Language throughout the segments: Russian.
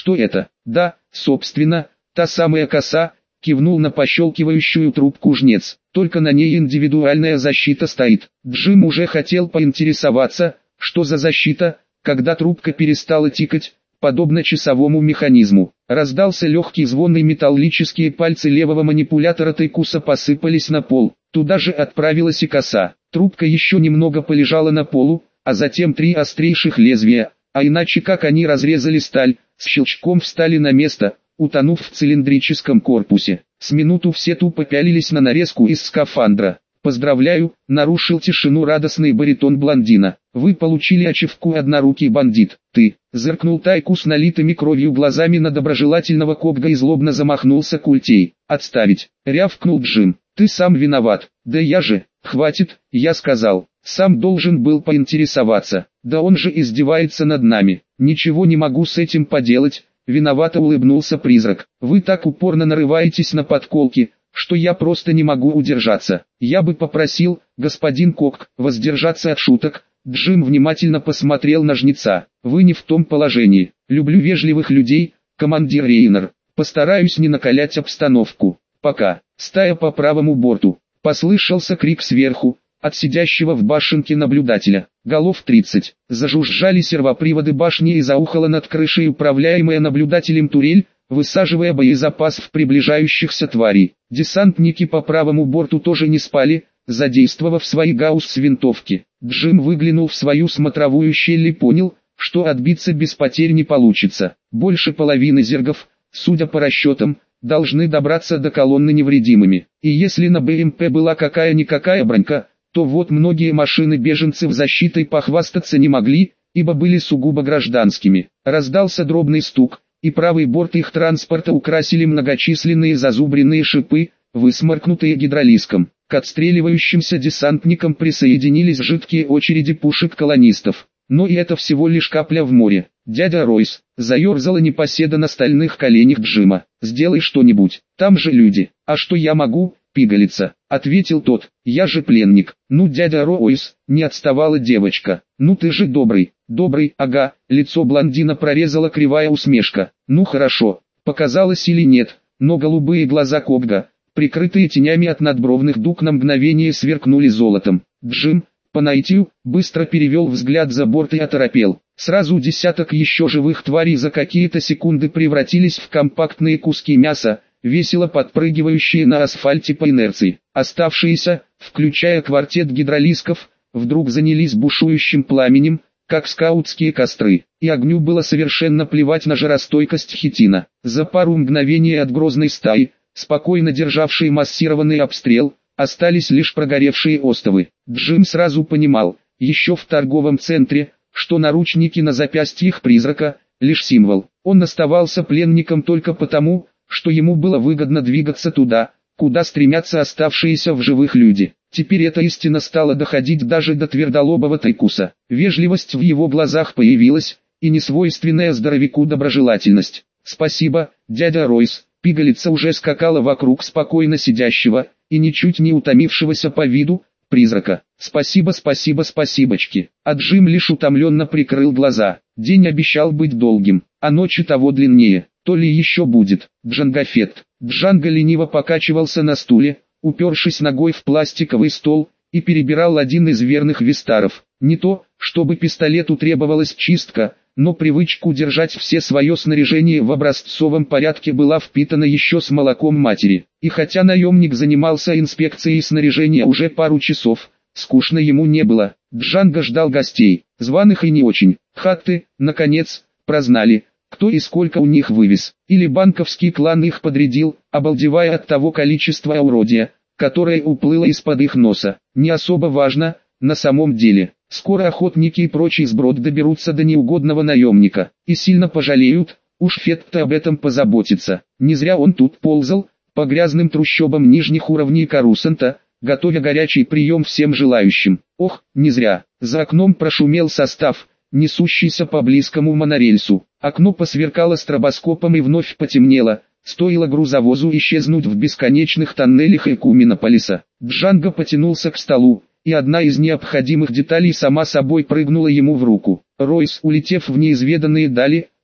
Что это? Да, собственно, та самая коса, кивнул на пощелкивающую трубку жнец. Только на ней индивидуальная защита стоит. Джим уже хотел поинтересоваться, что за защита, когда трубка перестала тикать, подобно часовому механизму. Раздался легкий звон, и металлические пальцы левого манипулятора тыкуса посыпались на пол. Туда же отправилась и коса. Трубка еще немного полежала на полу, а затем три острейших лезвия, а иначе как они разрезали сталь, с щелчком встали на место, утонув в цилиндрическом корпусе. С минуту все тупо пялились на нарезку из скафандра. «Поздравляю», — нарушил тишину радостный баритон блондина. «Вы получили ачивку, однорукий бандит». «Ты», — зыркнул Тайку с налитыми кровью глазами на доброжелательного Кобга и злобно замахнулся Культей. «Отставить», — рявкнул Джим. «Ты сам виноват». «Да я же». «Хватит», — я сказал. «Сам должен был поинтересоваться». «Да он же издевается над нами». «Ничего не могу с этим поделать», — виновато улыбнулся призрак. «Вы так упорно нарываетесь на подколки, что я просто не могу удержаться. Я бы попросил, господин Кок, воздержаться от шуток». Джим внимательно посмотрел на жнеца. «Вы не в том положении. Люблю вежливых людей, командир Рейнер. Постараюсь не накалять обстановку. Пока». Стая по правому борту. Послышался крик сверху, от сидящего в башенке наблюдателя. Голов 30. Зажужжали сервоприводы башни и заухала над крышей управляемая наблюдателем турель, высаживая боезапас в приближающихся тварей. Десантники по правому борту тоже не спали, задействовав свои гаусс-винтовки. Джим выглянул в свою смотровую щель и понял, что отбиться без потерь не получится. Больше половины зергов, судя по расчетам, должны добраться до колонны невредимыми. И если на БМП была какая-никакая бронька, то вот многие машины беженцев защитой похвастаться не могли, ибо были сугубо гражданскими. Раздался дробный стук, и правый борт их транспорта украсили многочисленные зазубренные шипы, высморкнутые гидролиском. К отстреливающимся десантникам присоединились жидкие очереди пушек колонистов. Но и это всего лишь капля в море. «Дядя Ройс», — заерзала непоседа на стальных коленях Джима, — «сделай что-нибудь, там же люди». «А что я могу, пигалица?» — ответил тот. «Я же пленник». «Ну, дядя Ройс», — не отставала девочка. «Ну ты же добрый». «Добрый, ага», — лицо блондина прорезала кривая усмешка. «Ну хорошо, показалось или нет, но голубые глаза Кобга, прикрытые тенями от надбровных дуг, на мгновение сверкнули золотом. Джим, по наитию, быстро перевел взгляд за борт и оторопел. Сразу десяток еще живых тварей за какие-то секунды превратились в компактные куски мяса, весело подпрыгивающие на асфальте по инерции. Оставшиеся, включая квартет гидролисков, вдруг занялись бушующим пламенем, как скаутские костры, и огню было совершенно плевать на жаростойкость хитина. За пару мгновений от грозной стаи, спокойно державшей массированный обстрел, остались лишь прогоревшие остовы. Джим сразу понимал, еще в торговом центре, что наручники на запястьях призрака – лишь символ. Он оставался пленником только потому, что ему было выгодно двигаться туда, куда стремятся оставшиеся в живых люди. Теперь эта истина стала доходить даже до твердолобого Тайкуса. Вежливость в его глазах появилась, и несвойственная здоровяку доброжелательность. «Спасибо, дядя Ройс». Пигалица уже скакала вокруг спокойно сидящего, и ничуть не утомившегося по виду, призрака. «Спасибо, спасибо, спасибочки». А Джим лишь утомленно прикрыл глаза. День обещал быть долгим, а ночи того длиннее. То ли еще будет. Джангафет. Джанго лениво покачивался на стуле, упершись ногой в пластиковый стол, и перебирал один из верных вистаров. Не то, чтобы пистолету требовалась чистка, но привычку держать все свое снаряжение в образцовом порядке была впитана еще с молоком матери. И хотя наемник занимался инспекцией снаряжения уже пару часов, скучно ему не было. Джанго ждал гостей, званых и не очень. Хатты, наконец, прознали, кто и сколько у них вывез. Или банковский клан их подрядил, обалдевая от того количества уродия, которое уплыло из-под их носа. Не особо важно, на самом деле. Скоро охотники и прочий сброд доберутся до неугодного наемника, и сильно пожалеют, уж Фетт об этом позаботится. Не зря он тут ползал, по грязным трущобам нижних уровней Карусанта, готовя горячий прием всем желающим. Ох, не зря. За окном прошумел состав, несущийся по близкому монорельсу. Окно посверкало стробоскопом и вновь потемнело, стоило грузовозу исчезнуть в бесконечных тоннелях Экуминополиса. Джанго потянулся к столу, и одна из необходимых деталей сама собой прыгнула ему в руку. Ройс, улетев в неизведанные дали,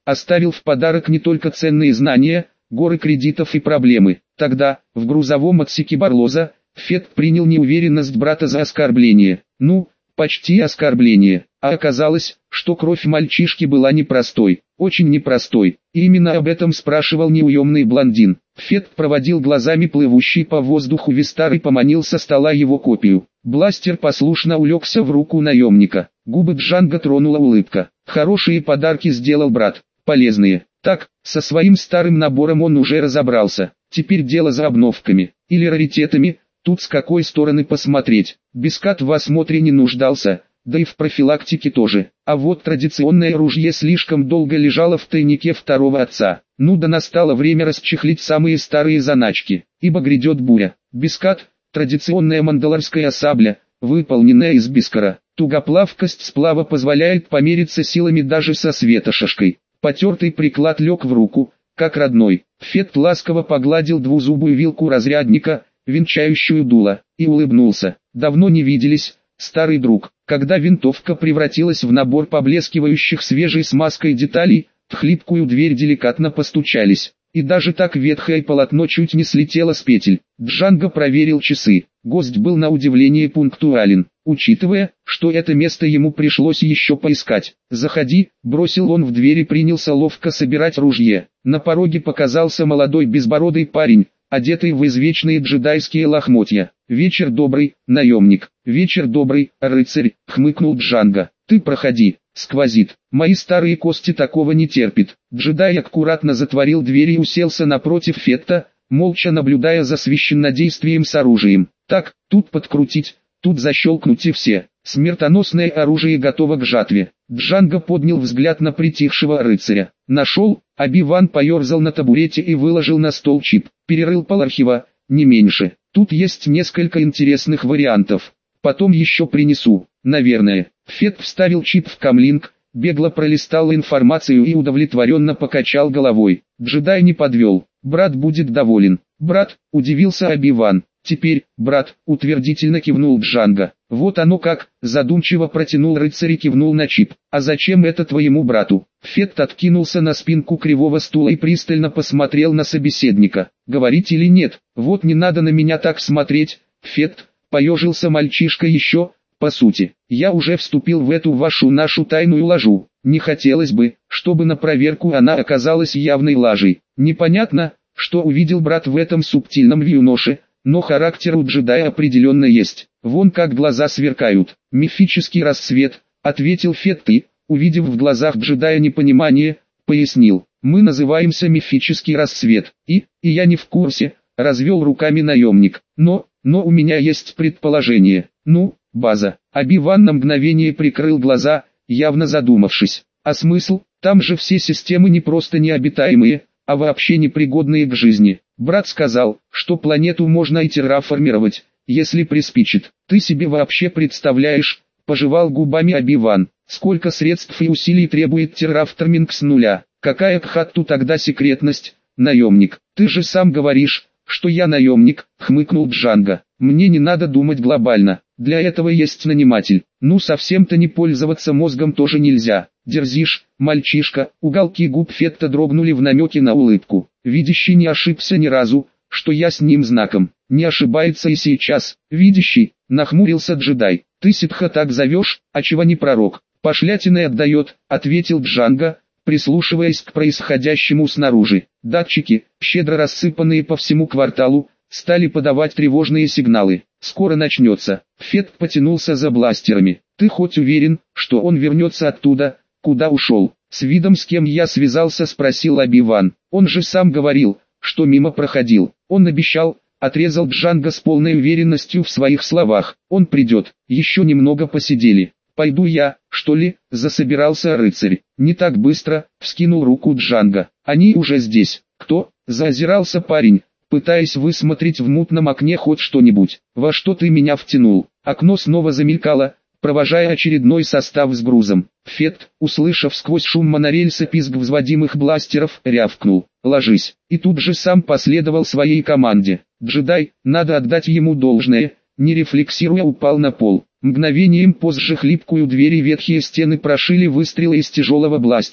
оставил в подарок не только ценные знания, горы кредитов и проблемы. Тогда, в грузовом отсеке Барлоза, Фет принял неуверенность брата за оскорбление. Ну, почти оскорбление. А оказалось, что кровь мальчишки была непростой, очень непростой. И именно об этом спрашивал неуемный блондин. Фет проводил глазами плывущий по воздуху Вистар и поманил со стола его копию. Бластер послушно улегся в руку наемника. Губы Джанго тронула улыбка. Хорошие подарки сделал брат, полезные. Так, со своим старым набором он уже разобрался. Теперь дело за обновками, или раритетами, тут с какой стороны посмотреть. Бискат в осмотре не нуждался, да и в профилактике тоже. А вот традиционное ружье слишком долго лежало в тайнике второго отца. Ну да настало время расчехлить самые старые заначки, ибо грядет буря. Бискат, традиционная мандалорская сабля, выполненная из бискара. Тугоплавкость сплава позволяет помериться силами даже со светошашкой. Потертый приклад лег в руку, как родной. Фет ласково погладил двузубую вилку разрядника, венчающую дуло, и улыбнулся. Давно не виделись, старый друг. Когда винтовка превратилась в набор поблескивающих свежей смазкой деталей, в хлипкую дверь деликатно постучались. И даже так ветхое полотно чуть не слетело с петель. Джанго проверил часы. Гость был на удивление пунктуален, учитывая, что это место ему пришлось еще поискать. «Заходи», — бросил он в дверь и принялся ловко собирать ружье. На пороге показался молодой безбородый парень, одетый в извечные джедайские лохмотья. «Вечер добрый, наемник». «Вечер добрый, рыцарь», — хмыкнул Джанго. «Ты проходи, сквозит. Мои старые кости такого не терпят». Джедай аккуратно затворил дверь и уселся напротив Фетта, молча наблюдая за священнодействием с оружием. «Так, тут подкрутить, тут защелкнуть и все. Смертоносное оружие готово к жатве». Джанго поднял взгляд на притихшего рыцаря. «Нашел?» Оби-Ван поерзал на табурете и выложил на стол чип. «Перерыл полархива, не меньше. Тут есть несколько интересных вариантов. Потом еще принесу, наверное». Фет вставил чип в камлинг, бегло пролистал информацию и удовлетворенно покачал головой. Джедай не подвел. «Брат будет доволен». «Брат?» – удивился Оби-Ван. «Теперь, брат», – утвердительно кивнул Джанго. «Вот оно как», – задумчиво протянул рыцарь и кивнул на чип. «А зачем это твоему брату?» Фет откинулся на спинку кривого стула и пристально посмотрел на собеседника. «Говорить или нет? Вот не надо на меня так смотреть, Фет», – поежился мальчишка еще. «По сути, я уже вступил в эту нашу тайную лажу. Не хотелось бы, чтобы на проверку она оказалась явной лажей. Непонятно, что увидел брат в этом субтильном юноше, но характер у джедая определенно есть. Вон как глаза сверкают». «Мифический рассвет», — ответил Фет и, увидев в глазах джедая непонимание, пояснил. «Мы называемся мифический рассвет, и я не в курсе», — развел руками наемник. Но у меня есть предположение. Ну, база». Оби-Ван на мгновение прикрыл глаза, явно задумавшись. «А смысл? Там же все системы не просто необитаемые, а вообще непригодные к жизни. Брат сказал, что планету можно и терраформировать, если приспичит. Ты себе вообще представляешь?» — пожевал губами Оби-Ван. «Сколько средств и усилий требует терраформинг с нуля? Какая к хатту тогда секретность, наемник? Ты же сам говоришь, что я наемник», — хмыкнул Джанго. «Мне не надо думать глобально. Для этого есть наниматель. Ну совсем-то не пользоваться мозгом тоже нельзя. Дерзишь, мальчишка». Уголки губ Фетта дрогнули в намеке на улыбку. «Видящий не ошибся ни разу, что я с ним знаком. Не ошибается и сейчас». «Видящий», — нахмурился джедай. «Ты ситха так зовешь, а чего не пророк?» «Пошлятиной отдает», — ответил Джанго, прислушиваясь к происходящему снаружи. Датчики, щедро рассыпанные по всему кварталу, стали подавать тревожные сигналы. «Скоро начнется». Фет потянулся за бластерами. «Ты хоть уверен, что он вернется оттуда, куда ушел?» «С видом с кем я связался?» — спросил Оби-Ван. «Он же сам говорил, что мимо проходил». «Он обещал», — отрезал Джанго с полной уверенностью в своих словах. «Он придет». Еще немного посидели. «Пойду я, что ли?» — засобирался рыцарь. «Не так быстро», — вскинул руку Джанго. «Они уже здесь». «Кто?» — заозирался парень, пытаясь высмотреть в мутном окне хоть что-нибудь. «Во что ты меня втянул?» Окно снова замелькало, провожая очередной состав с грузом. Фет, услышав сквозь шум монорельса пизг взводимых бластеров, рявкнул: «Ложись!» И тут же сам последовал своей команде. Джедай, надо отдать ему должное, не рефлексируя упал на пол. Мгновением позже хлипкую дверь и ветхие стены прошили выстрелы из тяжелого бластера.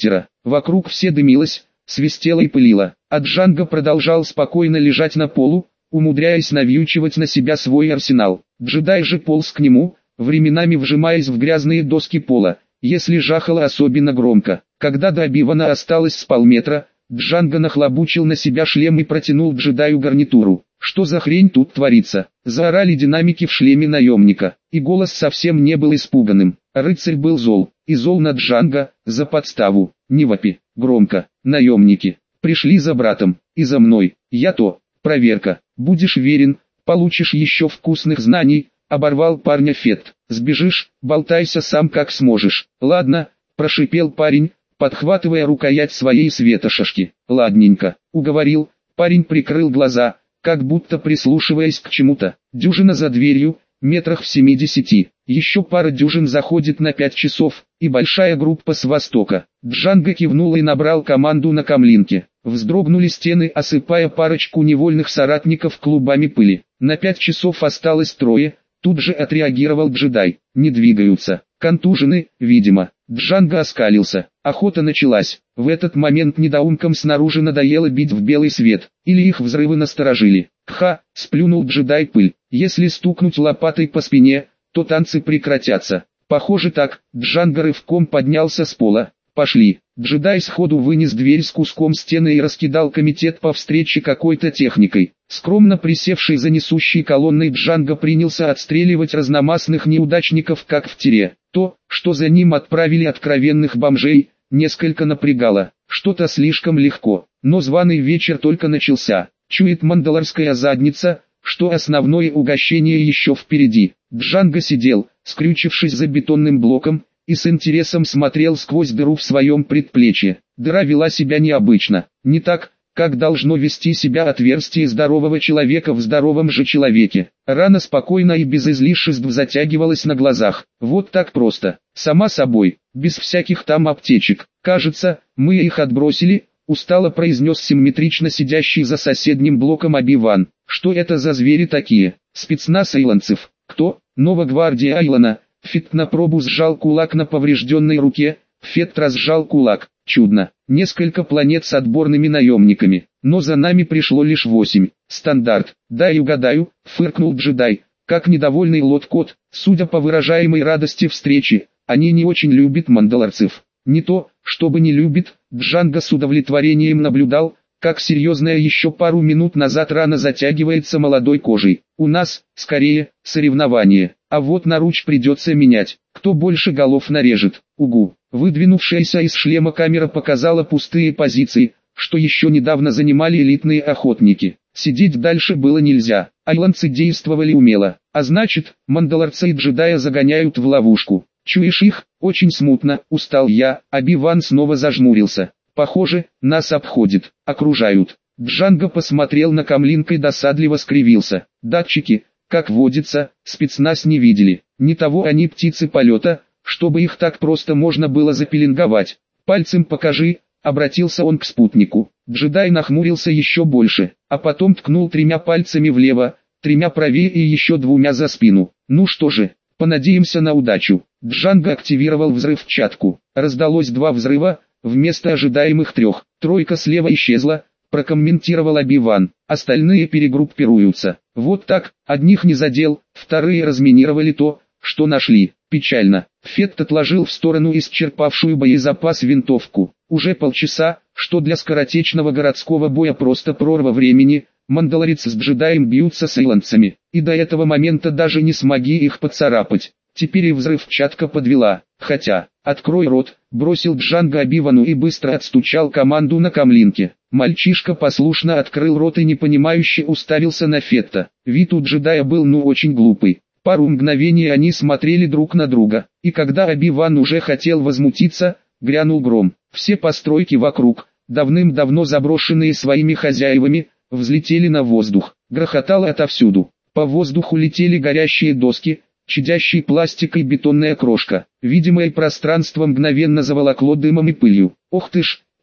Вокруг все дымилось, свистело и пылило, а Джанго продолжал спокойно лежать на полу, умудряясь навьючивать на себя свой арсенал. Джедай же полз к нему, временами вжимаясь в грязные доски пола, если жахало особенно громко. Когда до Оби-Вана осталось с полметра, Джанго нахлобучил на себя шлем и протянул джедаю гарнитуру. «Что за хрень тут творится?» – заорали динамики в шлеме наемника, и голос совсем не был испуганным. Рыцарь был зол, и зол на Джанго, за подставу. «Не вопи, громко, наемники, пришли за братом, и за мной, проверка, будешь верен, получишь еще вкусных знаний», – оборвал парня Фетт. «Сбежишь, болтайся сам как сможешь». «Ладно», – прошипел парень, подхватывая рукоять своей светошашки. «Ладненько», – уговорил. Парень прикрыл глаза, как будто прислушиваясь к чему-то. Дюжина за дверью, метрах в 70. Еще пара дюжин заходит на 5 часов, и большая группа с востока. Джанго кивнул и набрал команду на камлинке. Вздрогнули стены, осыпая парочку невольных соратников клубами пыли. На 5 часов осталось 3, тут же отреагировал джедай. Не двигаются, контужены, видимо. Джанго оскалился. Охота началась. В этот момент недоумкам снаружи надоело бить в белый свет, или их взрывы насторожили. «Ха!» – сплюнул джедай пыль. «Если стукнуть лопатой по спине, то танцы прекратятся». «Похоже так». Джанго рывком поднялся с пола. «Пошли». Джедай сходу вынес дверь с куском стены и раскидал комитет по встрече какой-то техникой. Скромно присевший за несущей колонной Джанго принялся отстреливать разномастных неудачников как в тире. То, что за ним отправили откровенных бомжей, несколько напрягало. Что-то слишком легко, но званый вечер только начался. Чует мандалорская задница, что основное угощение еще впереди. Джанго сидел, скрючившись за бетонным блоком, и с интересом смотрел сквозь дыру в своем предплечье. Дыра вела себя необычно, не так, как должно вести себя отверстие здорового человека в здоровом же человеке. Рана спокойно и без излишеств затягивалась на глазах. Вот так просто, сама собой, без всяких там аптечек. «Кажется, мы их отбросили», — устало произнес симметрично сидящий за соседним блоком Оби-Ван. «Что это за звери такие? Спецназ айлонцев?» «Кто?» «Нова гвардия Айлона». Фетт на пробу сжал кулак на поврежденной руке. Фетт разжал кулак. «Чудно. Несколько планет с отборными наемниками, но за нами пришло лишь 8. Стандарт». «Дай угадаю», — фыркнул джедай, как недовольный лот-кот. Судя по выражаемой радости встречи, они не очень любят мандалорцев. Не то, чтобы не любит. Джанго с удовлетворением наблюдал, как серьезная еще пару минут назад рана затягивается молодой кожей. «У нас, скорее, соревнование, а вот наруч придется менять. Кто больше голов нарежет?» «Угу». Выдвинувшаяся из шлема камера показала пустые позиции, что еще недавно занимали элитные охотники. Сидеть дальше было нельзя. Айлонцы действовали умело, а значит, мандалорца и джедая загоняют в ловушку. «Чуешь их?» «Очень смутно», — устал я. Оби-Ван снова зажмурился. «Похоже, нас обходят, окружают». Джанго посмотрел на камлинка и досадливо скривился. Датчики, как водится, спецназ не видели. Не того они птицы полета, чтобы их так просто можно было запеленговать. «Пальцем покажи», — обратился он к спутнику. Джедай нахмурился еще больше, а потом ткнул 3 пальцами влево, 3 правее и еще 2 за спину. «Ну что же, понадеемся на удачу». Джанго активировал взрывчатку. Раздалось 2 взрыва, вместо ожидаемых 3. «Тройка слева исчезла», — прокомментировал Оби-Ван. «Остальные перегруппируются». «Вот так, одних не задел, вторые разминировали то, что нашли». Печально. Фетт отложил в сторону исчерпавшую боезапас винтовку. Уже полчаса, что для скоротечного городского боя просто прорва времени. Мандалорец с джедаем бьются с айлонцами, и до этого момента даже не смогли их поцарапать. Теперь и взрывчатка подвела. «Хотя, открой рот», — бросил Джанго Оби-Вану и быстро отстучал команду на камлинке. Мальчишка послушно открыл рот и непонимающе уставился на Фетта. Вид у джедая был очень глупый. Пару мгновений они смотрели друг на друга, и когда Оби-Ван уже хотел возмутиться, грянул гром. Все постройки вокруг, давным-давно заброшенные своими хозяевами, взлетели на воздух. Грохотало отовсюду. По воздуху летели горящие доски, чадящий пластик и бетонная крошка. Видимое пространство мгновенно заволокло дымом и пылью. «Ох ты ж!»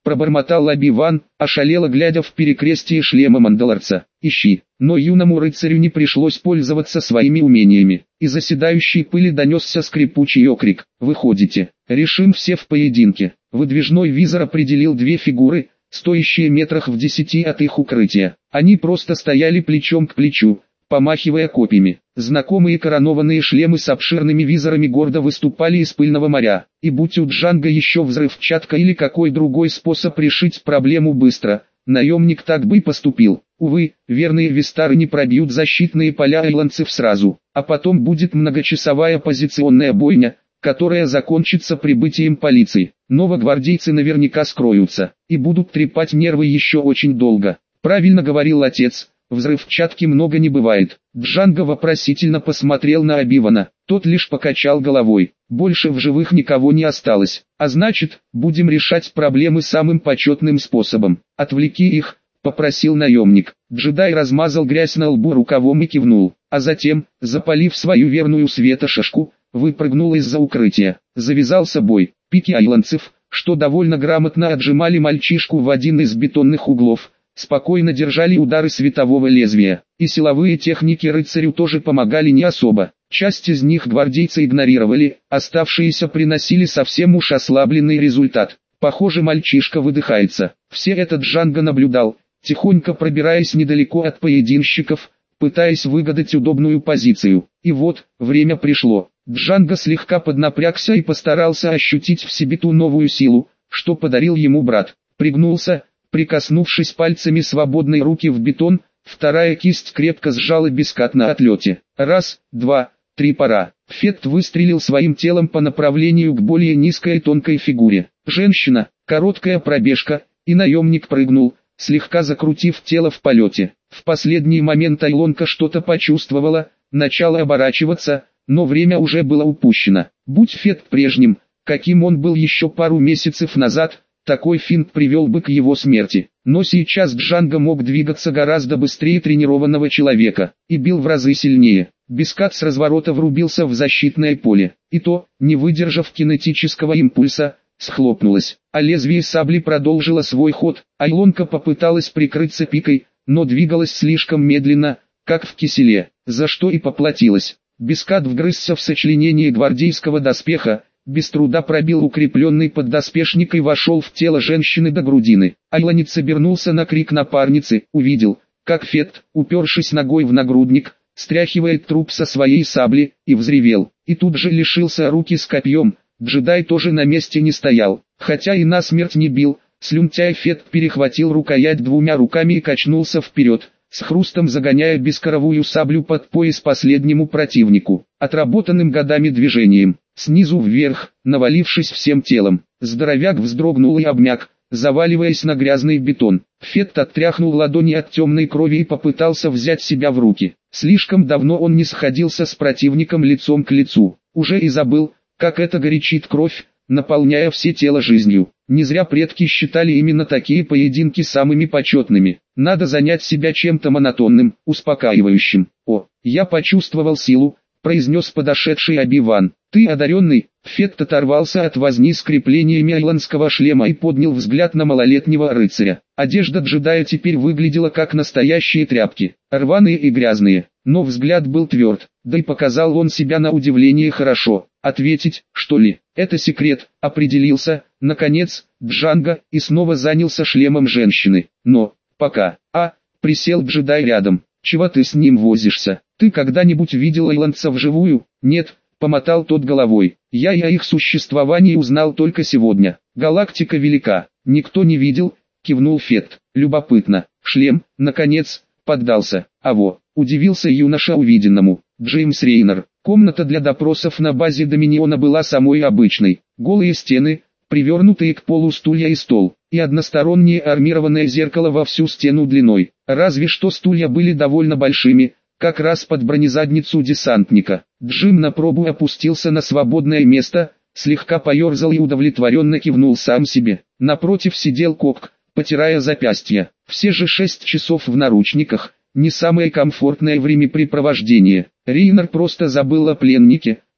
пробормотал Оби-Ван, ошалело глядя в перекрестие шлема Мандалорца. Ищи. Но юному рыцарю не пришлось пользоваться своими умениями. Из оседающей пыли донесся скрипучий окрик. Выходите. Решим все в поединке. Выдвижной визор определил две фигуры, стоящие метрах в 10 от их укрытия. Они просто стояли плечом к плечу, помахивая копьями. Знакомые коронованные шлемы с обширными визорами гордо выступали из пыльного моря. И будь у Джанго еще взрывчатка или какой другой способ решить проблему быстро, наемник так бы и поступил. Увы, верные вистары не пробьют защитные поля айландцев сразу, а потом будет многочасовая позиционная бойня, которая закончится прибытием полиции. Новогвардейцы наверняка скроются, и будут трепать нервы еще очень долго. Правильно говорил отец. Взрывчатки много не бывает. Джанго вопросительно посмотрел на Оби-Вана. Тот лишь покачал головой. Больше в живых никого не осталось. А значит, будем решать проблемы самым почетным способом. Отвлеки их, попросил наемник. Джедай размазал грязь на лбу рукавом и кивнул. А затем, запалив свою верную светошашку, выпрыгнул из-за укрытия. Завязался бой. Пики айландцев, что довольно грамотно отжимали мальчишку в один из бетонных углов, спокойно держали удары светового лезвия, и силовые техники рыцарю тоже помогали не особо. Часть из них гвардейцы игнорировали, оставшиеся приносили совсем уж ослабленный результат. Похоже, мальчишка выдыхается. Все это Джанго наблюдал, тихонько пробираясь недалеко от поединщиков, пытаясь выгадать удобную позицию. И вот, время пришло. Джанго слегка поднапрягся и постарался ощутить в себе ту новую силу, что подарил ему брат. Пригнулся, прикоснувшись пальцами свободной руки в бетон, вторая кисть крепко сжала бискат на отлете. Раз, два, три, пора. Фетт выстрелил своим телом по направлению к более низкой и тонкой фигуре. Женщина, короткая пробежка, и наемник прыгнул, слегка закрутив тело в полете. В последний момент Айлонка что-то почувствовала, начала оборачиваться, но время уже было упущено. Будь Фетт прежним, каким он был еще пару месяцев назад, такой финт привел бы к его смерти. Но сейчас Джанго мог двигаться гораздо быстрее тренированного человека, и бил в разы сильнее. Бискат с разворота врубился в защитное поле, и то, не выдержав кинетического импульса, схлопнулось. А лезвие сабли продолжило свой ход. Айлонка попыталась прикрыться пикой, но двигалась слишком медленно, как в киселе, за что и поплатилась. Бискат вгрызся в сочленение гвардейского доспеха, без труда пробил укрепленный поддоспешник и вошел в тело женщины до грудины. Айланец обернулся на крик напарницы, увидел, как Фетт, упершись ногой в нагрудник, стряхивает труп со своей сабли, и взревел. И тут же лишился руки с копьем. Джедай тоже на месте не стоял, хотя и насмерть не бил. Слюнтяй Фетт перехватил рукоять двумя руками и качнулся вперед, с хрустом загоняя бескоровую саблю под пояс последнему противнику, отработанным годами движением. Снизу вверх, навалившись всем телом, здоровяк вздрогнул и обмяк, заваливаясь на грязный бетон. Фетт оттряхнул ладони от темной крови и попытался взять себя в руки. Слишком давно он не сходился с противником лицом к лицу, уже и забыл, как это горячит кровь, наполняя все тело жизнью. Не зря предки считали именно такие поединки самыми почетными. Надо занять себя чем-то монотонным, успокаивающим. «О, я почувствовал силу», — произнес подошедший Оби-Ван. «Ты одаренный?» Фетт оторвался от возни с креплениями айландского шлема и поднял взгляд на малолетнего рыцаря. Одежда джедая теперь выглядела как настоящие тряпки, рваные и грязные, но взгляд был тверд, да и показал он себя на удивление хорошо. Ответить, что ли? Это секрет, определился, наконец, Джанго, и снова занялся шлемом женщины. Но, пока, присел джедай рядом. Чего ты с ним возишься? Ты когда-нибудь видел айландца вживую? Нет. Помотал тот головой. Я о их существовании узнал только сегодня. Галактика велика. Никто не видел, кивнул Фетт. Любопытно. Шлем, наконец, поддался. Удивился юноша увиденному. Джеймс Рейнер. Комната для допросов на базе Доминиона была самой обычной. Голые стены, привернутые к полу стулья и стол, и одностороннее армированное зеркало во всю стену длиной. Разве что стулья были довольно большими, как раз под бронезадницу десантника. Джим на пробу опустился на свободное место, слегка поерзал и удовлетворенно кивнул сам себе. Напротив сидел Кок, потирая запястья. Все же 6 часов в наручниках, не самое комфортное времяпрепровождение. Рейнер просто забыл о пленнике,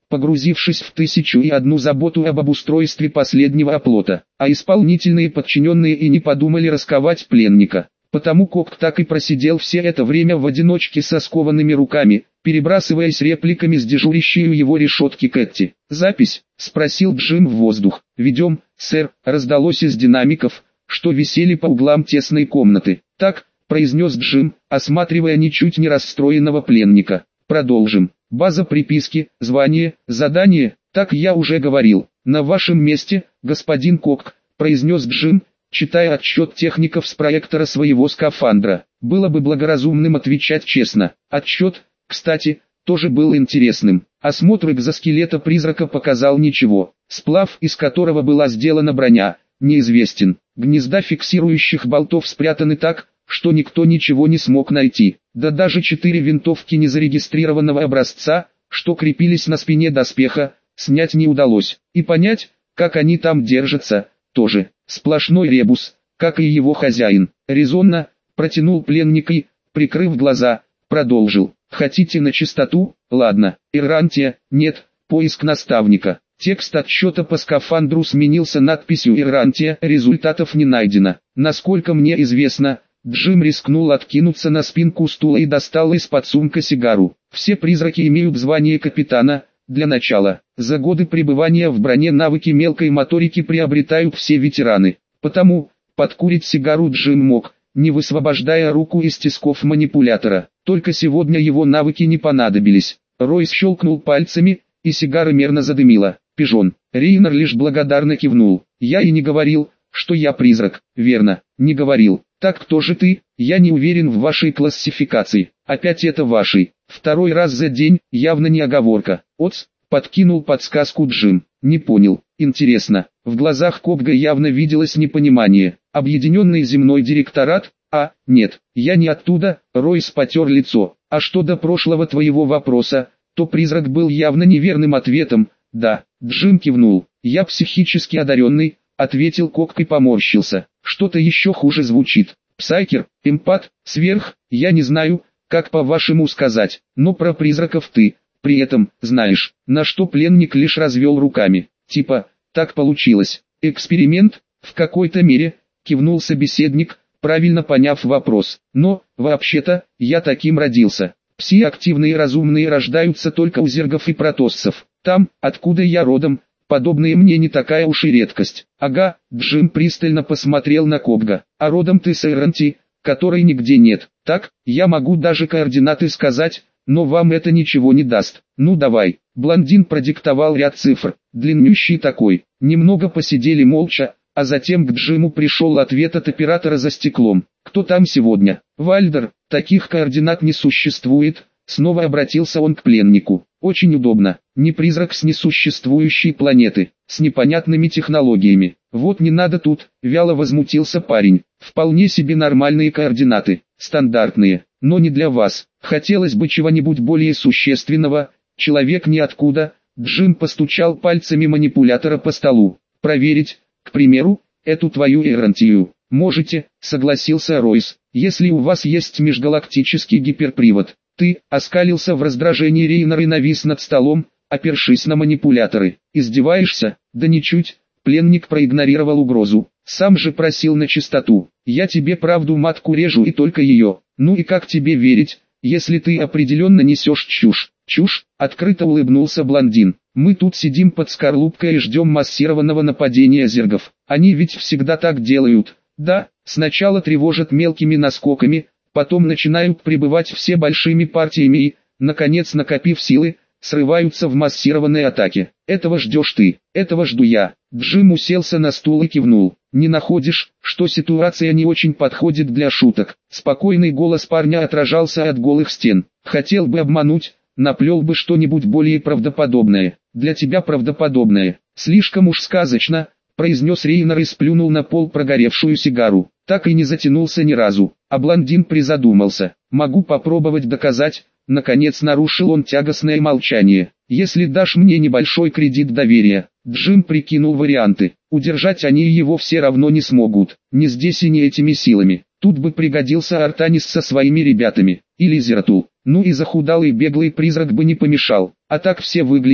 погрузившись в 1001 заботу об обустройстве последнего оплота, а исполнительные подчиненные и не подумали расковать пленника. Потому Кок так и просидел все это время в одиночке со скованными руками, перебрасываясь репликами с дежурящей у его решетки Кэти. «Запись?» — спросил Джим в воздух. «Ведем, сэр», — раздалось из динамиков, что висели по углам тесной комнаты. «Так», — произнес Джим, осматривая ничуть не расстроенного пленника. «Продолжим. База приписки, звание, задание, так я уже говорил. На вашем месте, господин Кок», — произнес Джим, читая отчет техников с проектора своего скафандра. Было бы благоразумным отвечать честно. Отчет, кстати, тоже был интересным. Осмотр экзоскелета призрака показал ничего. Сплав, из которого была сделана броня, неизвестен. Гнезда фиксирующих болтов спрятаны так, что никто ничего не смог найти. Да даже 4 винтовки незарегистрированного образца, что крепились на спине доспеха, снять не удалось. И понять, как они там держатся, тоже. Сплошной ребус, как и его хозяин. Резонно, протянул пленник и, прикрыв глаза, продолжил. Хотите на чистоту? Ладно. Иррантия? Нет. Поиск наставника. Текст отчета по скафандру сменился надписью «Иррантия», результатов не найдено. Насколько мне известно, Джим рискнул откинуться на спинку стула и достал из-под сумка сигару. Все призраки имеют звание капитана. Для начала, за годы пребывания в броне навыки мелкой моторики приобретают все ветераны. Потому, подкурить сигару Джим мог, не высвобождая руку из тисков манипулятора. Только сегодня его навыки не понадобились. Ройс щелкнул пальцами, и сигара мерно задымила. «Пижон». Рейнер лишь благодарно кивнул. «Я и не говорил, что я призрак». «Верно, не говорил. Так кто же ты? Я не уверен в вашей классификации». «Опять это вашей. Второй раз за день, явно не оговорка». «Отц», подкинул подсказку Джим. «Не понял. Интересно». В глазах Кобга явно виделось непонимание. «Объединенный земной директорат? А, нет, я не оттуда». Ройс потер лицо. «А что до прошлого твоего вопроса, то призрак был явно неверным ответом». «Да». Джим кивнул. «Я психически одаренный», ответил Кобг и поморщился. «Что-то еще хуже звучит. Псайкер, эмпат, сверх, я не знаю, как по-вашему сказать, но про призраков ты, при этом, знаешь». На что пленник лишь развел руками. «Типа, так получилось. Эксперимент, в какой-то мере», кивнул собеседник, правильно поняв вопрос. «Но, вообще-то, я таким родился. Пси-активные разумные рождаются только у зергов и протоссов. Там, откуда я родом, подобные мне не такая уж и редкость». «Ага», Джим пристально посмотрел на Кобга. «А родом ты с Эрранти, которой нигде нет. Так, я могу даже координаты сказать, но вам это ничего не даст». «Ну давай». Блондин продиктовал ряд цифр, длиннющий такой. Немного посидели молча, а затем к Джиму пришел ответ от оператора за стеклом. «Кто там сегодня?» «Вальдер, таких координат не существует». Снова обратился он к пленнику. «Очень удобно. Не призрак с несуществующей планеты, с непонятными технологиями. Вот не надо тут», вяло возмутился парень. «Вполне себе нормальные координаты, стандартные, но не для вас. Хотелось бы чего-нибудь более существенного. Человек ниоткуда». Джим постучал пальцами манипулятора по столу. «Проверить, к примеру, эту твою эррантию». «Можете», согласился Ройс, «если у вас есть межгалактический гиперпривод». «Ты», оскалился в раздражении Рейнер и навис над столом, опершись на манипуляторы. «Издеваешься?» «Да ничуть». Пленник проигнорировал угрозу. «Сам же просил на чистоту. Я тебе правду матку режу и только ее. Ну и как тебе верить, если ты определенно несешь чушь?» «Чушь?» — открыто улыбнулся блондин. «Мы тут сидим под скорлупкой и ждем массированного нападения зергов. Они ведь всегда так делают. Да, сначала тревожат мелкими наскоками, потом начинают прибывать все большими партиями и, наконец накопив силы, срываются в массированные атаки. Этого ждешь ты, этого жду я». Джим уселся на стул и кивнул. «Не находишь, что ситуация не очень подходит для шуток?» Спокойный голос парня отражался от голых стен. «Хотел бы обмануть, наплел бы что-нибудь более правдоподобное». «Для тебя правдоподобное. Слишком уж сказочно», произнес Рейнер и сплюнул на пол прогоревшую сигару. Так и не затянулся ни разу, а блондин призадумался. «Могу попробовать доказать», наконец нарушил он тягостное молчание. «Если дашь мне небольшой кредит доверия». Джим прикинул варианты. Удержать они его все равно не смогут, не здесь и не этими силами. Тут бы пригодился Артанис со своими ребятами, или Зератул. Ну и захудалый беглый призрак бы не помешал. А так все выглядело,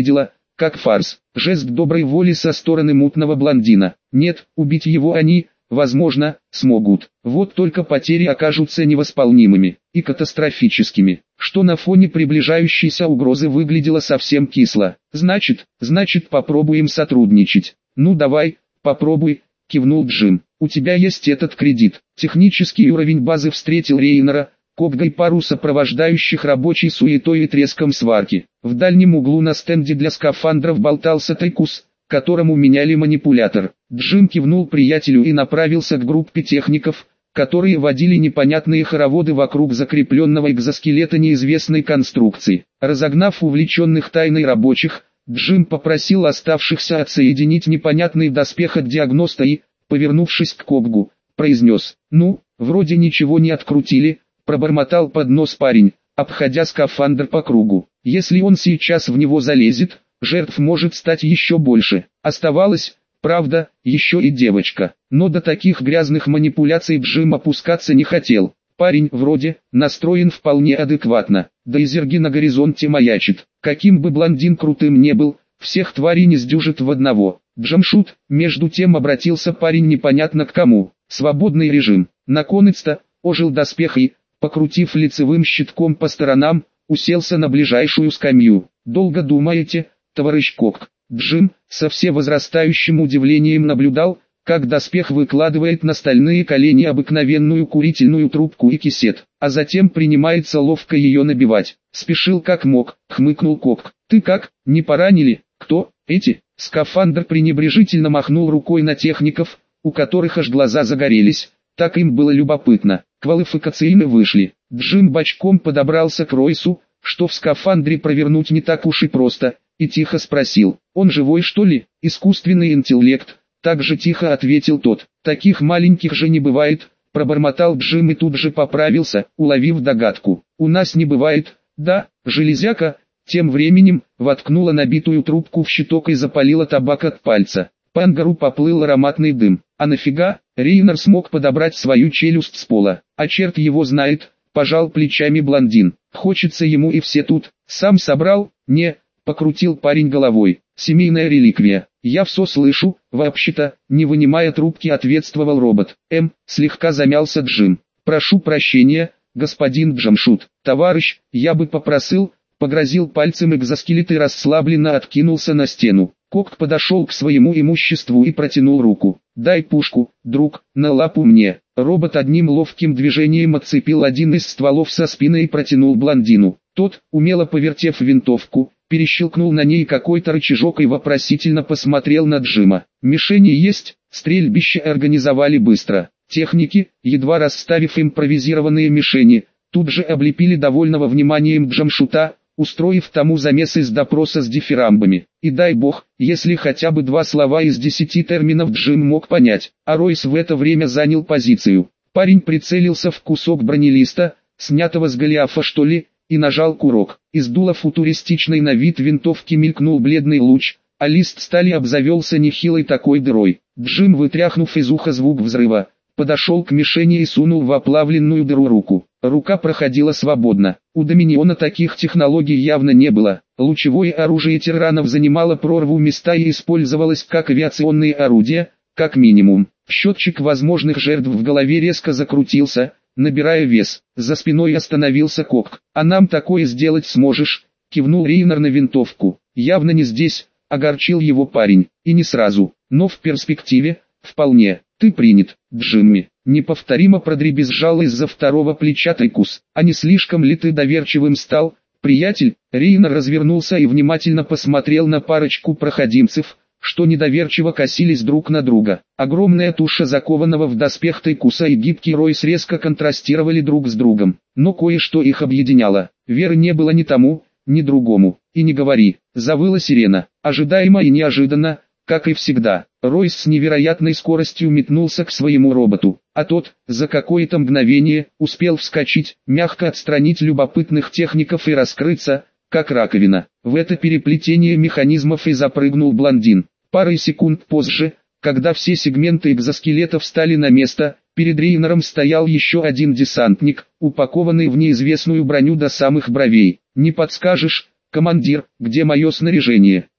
как фарс. Жест доброй воли со стороны мутного блондина. Нет, убить его они, возможно, смогут. Вот только потери окажутся невосполнимыми и катастрофическими, что на фоне приближающейся угрозы выглядело совсем кисло. Значит, попробуем сотрудничать. Ну давай, попробуй, кивнул Джим. У тебя есть этот кредит. Технический уровень базы встретил Рейнера, Кобга и пару сопровождающих рабочей суетой и треском сварки. В дальнем углу на стенде для скафандров болтался Тайкус, которому меняли манипулятор. Джим кивнул приятелю и направился к группе техников, которые водили непонятные хороводы вокруг закрепленного экзоскелета неизвестной конструкции. Разогнав увлеченных тайной рабочих, Джим попросил оставшихся отсоединить непонятный доспех от диагноста и, повернувшись к Кобгу, произнес: «Ну, вроде ничего не открутили», пробормотал под нос парень, обходя скафандр по кругу. «Если он сейчас в него залезет, жертв может стать еще больше». Оставалось, правда, еще и девочка. Но до таких грязных манипуляций Джим опускаться не хотел. Парень, вроде, настроен вполне адекватно. Да и зерги на горизонте маячит. Каким бы блондин крутым не был, всех тварей не сдюжит в одного. Джамшут, между тем, обратился парень непонятно к кому. Свободный режим. Наконец-то ожил доспех и, покрутив лицевым щитком по сторонам, уселся на ближайшую скамью. «Долго думаете, товарищ Кок?» Джим, со всевозрастающим удивлением наблюдал, как доспех выкладывает на стальные колени обыкновенную курительную трубку и кисет, а затем принимается ловко ее набивать. «Спешил как мог», — хмыкнул Кок. «Ты как, не поранили? Кто, эти?» Скафандр пренебрежительно махнул рукой на техников, у которых аж глаза загорелись, так им было любопытно. Квалификационные вышли. Джим бочком подобрался к Ройсу, что в скафандре провернуть не так уж и просто, и тихо спросил: «Он живой, что ли?» «Искусственный интеллект», — так же тихо ответил тот. «Таких маленьких же не бывает», — пробормотал Джим и тут же поправился, уловив догадку. «У нас не бывает, да, железяка?» Тем временем, воткнула набитую трубку в щиток и запалила табак от пальца. По ангару поплыл ароматный дым. «А нафига?» Рейнер смог подобрать свою челюсть с пола. «А черт его знает», — пожал плечами блондин. «Хочется ему и все тут. Сам собрал?» «Не», — покрутил парень головой. «Семейная реликвия». «Я все слышу, вообще-то», — не вынимая трубки, ответствовал робот. Слегка замялся Джим. «Прошу прощения, господин Джамшут. Товарищ, я бы попросил», — погрозил пальцем экзоскелет и расслабленно откинулся на стену. Кок подошел к своему имуществу и протянул руку. «Дай пушку, друг, на лапу мне». Робот одним ловким движением отцепил один из стволов со спины и протянул блондину. Тот, умело повертев винтовку, перещелкнул на ней какой-то рычажок и вопросительно посмотрел на Джима. «Мишени есть?» Стрельбище организовали быстро. Техники, едва расставив импровизированные мишени, тут же облепили довольного вниманием Джамшута, устроив тому замес из допроса с дифирамбами. И дай бог, если хотя бы 2 слова из 10 терминов Джим мог понять, а Ройс в это время занял позицию. Парень прицелился в кусок бронелиста, снятого с Голиафа что ли, и нажал курок. Из дула футуристичной на вид винтовки мелькнул бледный луч, а лист стали обзавелся нехилой такой дырой. Джим, вытряхнув из уха звук взрыва, подошел к мишени и сунул в оплавленную дыру руку. Рука проходила свободно. У Доминиона таких технологий явно не было. Лучевое оружие тиранов занимало прорву места и использовалось как авиационные орудия, как минимум. Счетчик возможных жертв в голове резко закрутился, набирая вес. За спиной остановился Кок. «А нам такое сделать сможешь?» — кивнул Рейнер на винтовку. «Явно не здесь», — огорчил его парень. «И не сразу, но в перспективе, вполне. Ты принят, Джимми». Неповторимо продребезжал из-за второго плеча Тайкус. «А не слишком ли ты доверчивым стал, приятель?» Рейнер развернулся и внимательно посмотрел на парочку проходимцев, что недоверчиво косились друг на друга. Огромная туша закованного в доспех Тайкуса и гибкий Ройс резко контрастировали друг с другом. Но кое-что их объединяло. Веры не было ни тому, ни другому. «И не говори», — завыла сирена. Ожидаемо и неожиданно, как и всегда, Ройс с невероятной скоростью метнулся к своему роботу, а тот, за какое-то мгновение, успел вскочить, мягко отстранить любопытных техников и раскрыться, как раковина. В это переплетение механизмов и запрыгнул блондин. Парой секунд позже, когда все сегменты экзоскелета встали на место, перед Рейнером стоял еще один десантник, упакованный в неизвестную броню до самых бровей. «Не подскажешь, командир, где мое снаряжение?»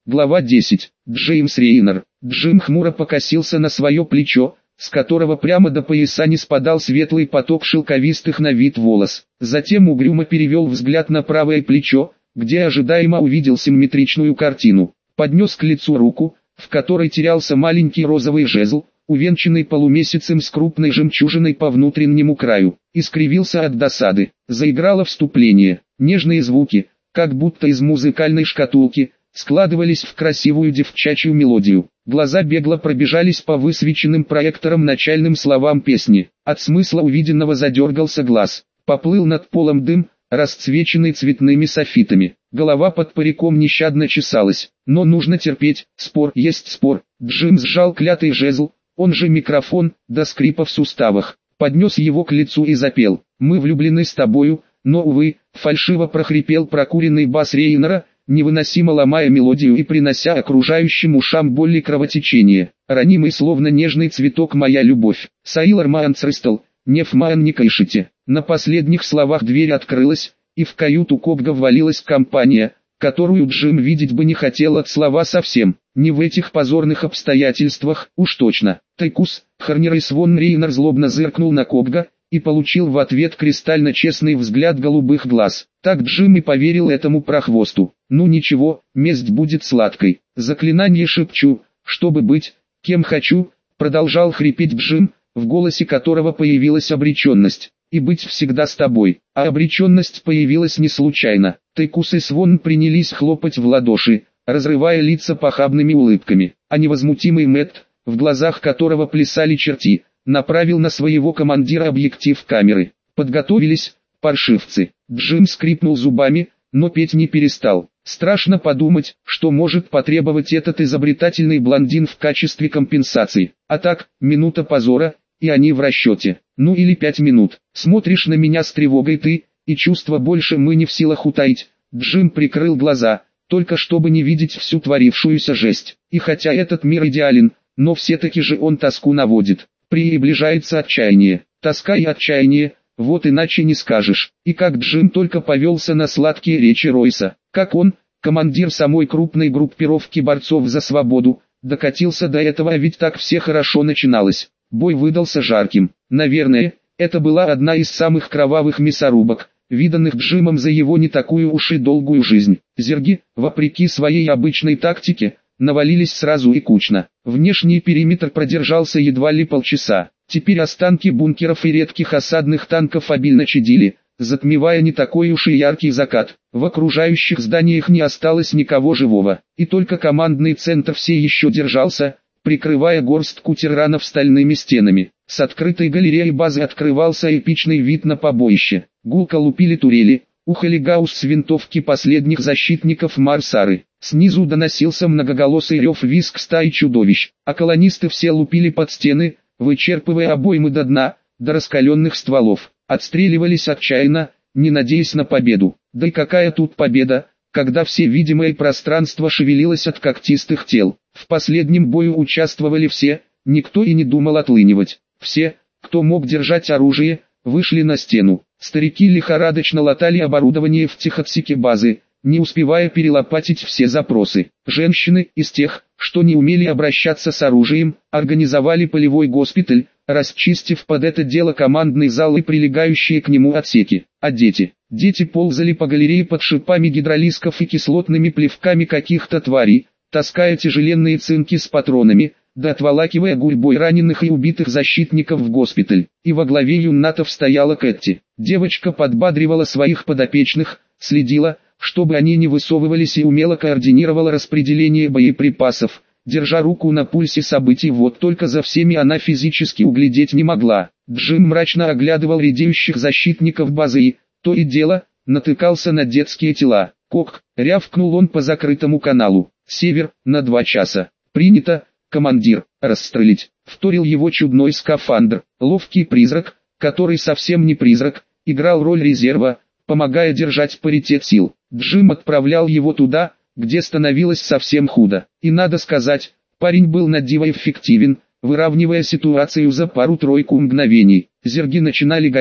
Глава 10. Джеймс Рейнер. Джим хмуро покосился на свое плечо, с которого прямо до пояса не спадал светлый поток шелковистых на вид волос. Затем угрюмо перевел взгляд на правое плечо, где ожидаемо увидел симметричную картину. Поднес к лицу руку, в которой терялся маленький розовый жезл, увенчанный полумесяцем с крупной жемчужиной по внутреннему краю, и скривился от досады. Заиграло вступление. Нежные звуки, как будто из музыкальной шкатулки, складывались в красивую девчачью мелодию. Глаза бегло пробежались по высвеченным проектором начальным словам песни. От смысла увиденного задергался глаз. Поплыл над полом дым, расцвеченный цветными софитами. Голова под париком нещадно чесалась. Но нужно терпеть, спор есть спор. Джим сжал клятый жезл, он же микрофон, до скрипа в суставах. Поднес его к лицу и запел. «Мы влюблены с тобою», но, увы, фальшиво прохрипел прокуренный бас Рейнера, невыносимо ломая мелодию и принося окружающим ушам боль и кровотечение. Ранимый словно нежный цветок моя любовь. Саилор Маанцристал, неф Маан не кайшите. На последних словах дверь открылась, и в каюту Кобга ввалилась компания, которую Джим видеть бы не хотел от слова совсем. Не в этих позорных обстоятельствах, уж точно. Тайкус, Харнер и Свон Рейнер злобно зыркнул на Кобга, и получил в ответ кристально честный взгляд голубых глаз. Так Джим и поверил этому прохвосту. Ну ничего, месть будет сладкой. Заклинание шепчу, чтобы быть, кем хочу, продолжал хрипеть Джим, в голосе которого появилась обреченность. И быть всегда с тобой. А обреченность появилась не случайно. Тайкус и Свон принялись хлопать в ладоши, разрывая лица похабными улыбками. А невозмутимый Мэтт, в глазах которого плясали черти, направил на своего командира объектив камеры. Подготовились, паршивцы. Джим скрипнул зубами, но петь не перестал. Страшно подумать, что может потребовать этот изобретательный блондин в качестве компенсации. А так, минута позора, и они в расчете. Ну или 5 минут. Смотришь на меня с тревогой ты, и чувства больше мы не в силах утаить. Джим прикрыл глаза, только чтобы не видеть всю творившуюся жесть. И хотя этот мир идеален, но все-таки же он тоску наводит. Приближается отчаяние, тоска и отчаяние, вот иначе не скажешь. И как Джим только повелся на сладкие речи Ройса, как он, командир самой крупной группировки борцов за свободу, докатился до этого, ведь так все хорошо начиналось. Бой выдался жарким. Наверное, это была одна из самых кровавых мясорубок, виданных Джимом за его не такую уж и долгую жизнь. Зерги, вопреки своей обычной тактике, навалились сразу и кучно. Внешний периметр продержался едва ли полчаса. Теперь останки бункеров и редких осадных танков обильно чадили, затмевая не такой уж и яркий закат. В окружающих зданиях не осталось никого живого, и только командный центр все еще держался, прикрывая горстку тиранов стальными стенами. С открытой галереи базы открывался эпичный вид на побоище. Гулко лупили турели, ухали гаусс с винтовки последних защитников Марсары. Снизу доносился многоголосый рев визг стаи чудовищ, а колонисты все лупили под стены, вычерпывая обоймы до дна, до раскаленных стволов. Отстреливались отчаянно, не надеясь на победу. Да и какая тут победа, когда все видимое пространство шевелилось от когтистых тел. В последнем бою участвовали все, никто и не думал отлынивать. Все, кто мог держать оружие, вышли на стену. Старики лихорадочно латали оборудование в техотсеке базы, не успевая перелопатить все запросы. Женщины, из тех, что не умели обращаться с оружием, организовали полевой госпиталь, расчистив под это дело командный зал и прилегающие к нему отсеки. А дети ползали по галерее под шипами гидролисков и кислотными плевками каких-то тварей, таская тяжеленные цинки с патронами, да отволакивая гурьбой раненых и убитых защитников в госпиталь. И во главе юннатов стояла Кэтти. Девочка подбадривала своих подопечных, следила, чтобы они не высовывались, и умело координировала распределение боеприпасов, держа руку на пульсе событий. Вот только за всеми она физически углядеть не могла. Джим мрачно оглядывал редеющих защитников базы и, то и дело, натыкался на детские тела. «Кок!» — рявкнул он по закрытому каналу. «Север, на 2 часа. Принято, командир, расстрелить!» — вторил его чудной скафандр. Ловкий призрак, который совсем не призрак, играл роль резерва, помогая держать паритет сил. Джим отправлял его туда, где становилось совсем худо. И надо сказать, парень был на диво эффективен, выравнивая ситуацию за пару-тройку мгновений. Зерги начинали гореть,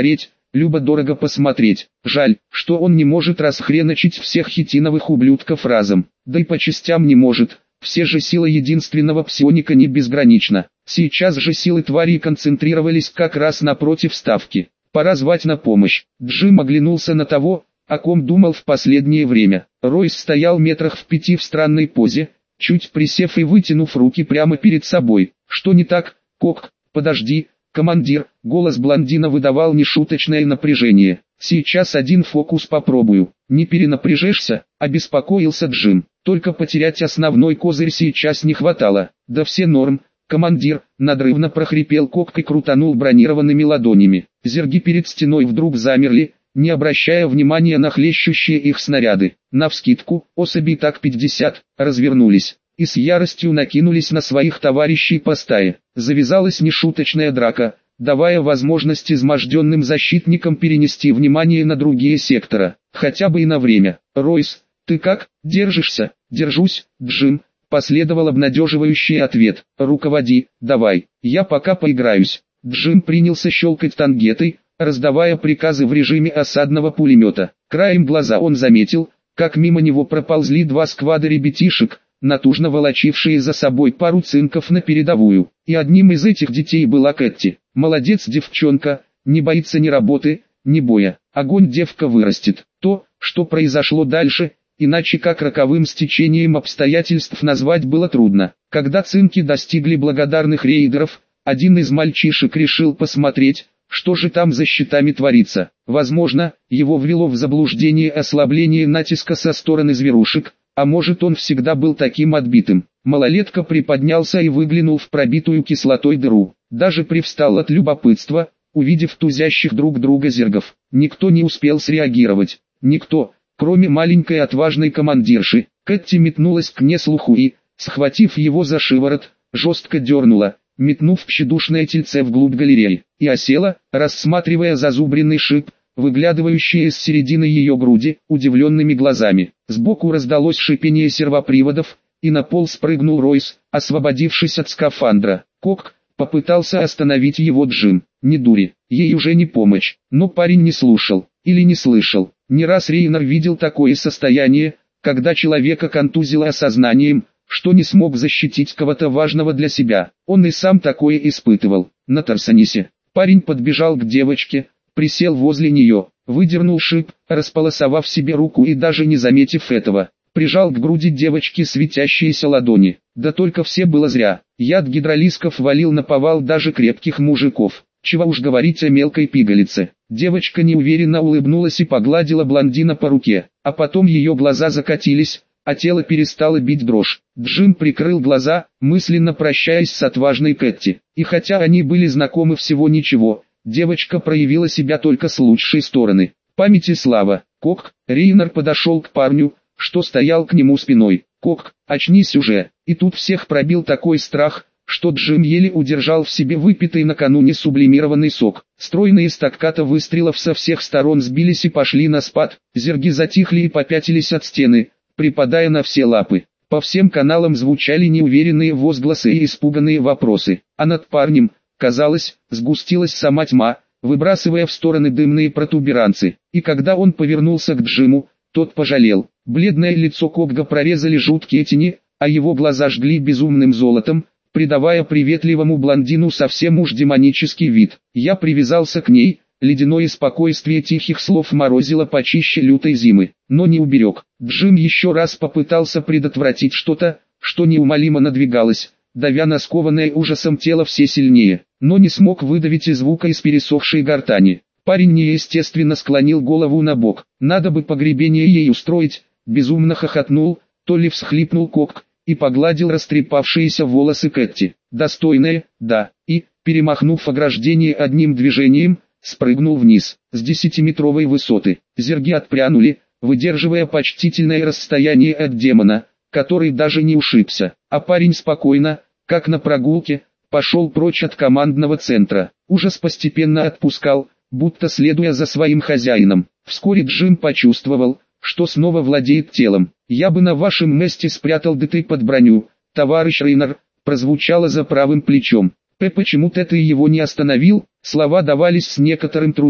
любо-дорого посмотреть. Жаль, что он не может расхреначить всех хитиновых ублюдков разом. Да и по частям не может. Все же сила единственного псионика не безгранична. Сейчас же силы твари концентрировались как раз напротив ставки. Пора звать на помощь. Джим оглянулся на того, о ком думал в последнее время. Ройс стоял метрах в 5 в странной позе, чуть присев и вытянув руки прямо перед собой. Что не так, Кок? Подожди, командир. Голос блондина выдавал нешуточное напряжение. Сейчас один фокус попробую. Не перенапряжешься? Обеспокоился Джим. Только потерять основной козырь сейчас не хватало. Да все норм, командир. Надрывно прохрипел Кок и крутанул бронированными ладонями. Зерги перед стеной вдруг замерли, не обращая внимания на хлещущие их снаряды. Навскидку, особей так 50, развернулись и с яростью накинулись на своих товарищей по стае. Завязалась нешуточная драка, давая возможность изможденным защитникам перенести внимание на другие сектора, хотя бы и на время. «Ройс, ты как, держишься?» «Держусь, Джим», последовал обнадеживающий ответ. «Руководи, давай, я пока поиграюсь». Джим принялся щелкать тангетой, раздавая приказы в режиме осадного пулемета. Краем глаза он заметил, как мимо него проползли два сквада ребятишек, натужно волочившие за собой пару цинков на передовую. И одним из этих детей была Кэти. Молодец девчонка, не боится ни работы, ни боя. Огонь девка вырастет. То, что произошло дальше, иначе как роковым стечением обстоятельств назвать было трудно. Когда цинки достигли благодарных рейдеров, один из мальчишек решил посмотреть, что же там за щитами творится. Возможно, его ввело в заблуждение ослабление натиска со стороны зверушек, а может он всегда был таким отбитым. Малолетка приподнялся и выглянул в пробитую кислотой дыру. Даже привстал от любопытства, увидев тузящих друг друга зергов. Никто не успел среагировать. Никто, кроме маленькой отважной командирши. Кэти метнулась к неслуху и, схватив его за шиворот, жестко дернула, метнув тщедушное тельце вглубь галереи, и осела, рассматривая зазубренный шип, выглядывающий из середины ее груди, удивленными глазами. Сбоку раздалось шипение сервоприводов, и на пол спрыгнул Ройс, освободившись от скафандра. Кок попытался остановить его Джим. «Не дури, ей уже не помочь». Но парень не слушал, или не слышал. Не раз Рейнер видел такое состояние, когда человека контузило осознанием, что не смог защитить кого-то важного для себя. Он и сам такое испытывал. На Тарсанисе парень подбежал к девочке, присел возле нее, выдернул шип, располосовав себе руку и даже не заметив этого, прижал к груди девочки светящиеся ладони. Да только все было зря. Яд гидролисков валил наповал даже крепких мужиков. Чего уж говорить о мелкой пигалице. Девочка неуверенно улыбнулась и погладила блондина по руке, а потом ее глаза закатились, а тело перестало бить дрожь. Джим прикрыл глаза, мысленно прощаясь с отважной Кэти. И хотя они были знакомы всего ничего, девочка проявила себя только с лучшей стороны. Памяти слава. Кок. Рейнер подошел к парню, что стоял к нему спиной. Кок, очнись уже. И тут всех пробил такой страх, что Джим еле удержал в себе выпитый накануне сублимированный сок. Стройные стаккато выстрелов со всех сторон сбились и пошли на спад. Зерги затихли и попятились от стены, припадая на все лапы. По всем каналам звучали неуверенные возгласы и испуганные вопросы. А над парнем, казалось, сгустилась сама тьма, выбрасывая в стороны дымные протуберанцы. И когда он повернулся к Джиму, тот пожалел. Бледное лицо Когга прорезали жуткие тени, а его глаза жгли безумным золотом, придавая приветливому блондину совсем уж демонический вид. Я привязался к ней, ледяное спокойствие тихих слов морозило почище лютой зимы, но не уберег. Джим еще раз попытался предотвратить что-то, что неумолимо надвигалось, давя на скованное ужасом тело все сильнее, но не смог выдавить и звука из пересохшей гортани. Парень неестественно склонил голову на бок. «Надо бы погребение ей устроить», безумно хохотнул, то ли всхлипнул Кок, и погладил растрепавшиеся волосы Кэти. «Достойное, да», и, перемахнув ограждение одним движением, спрыгнул вниз, с 10-метровой высоты. Зерги отпрянули, выдерживая почтительное расстояние от демона, который даже не ушибся, а парень спокойно, как на прогулке, пошел прочь от командного центра. Ужас постепенно отпускал, будто следуя за своим хозяином. Вскоре Джим почувствовал, что снова владеет телом. «Я бы на вашем месте спрятал ДТ под броню, товарищ Рейнер», прозвучало за правым плечом. Почему-то ты его не остановил. Слова давались с некоторым трудом,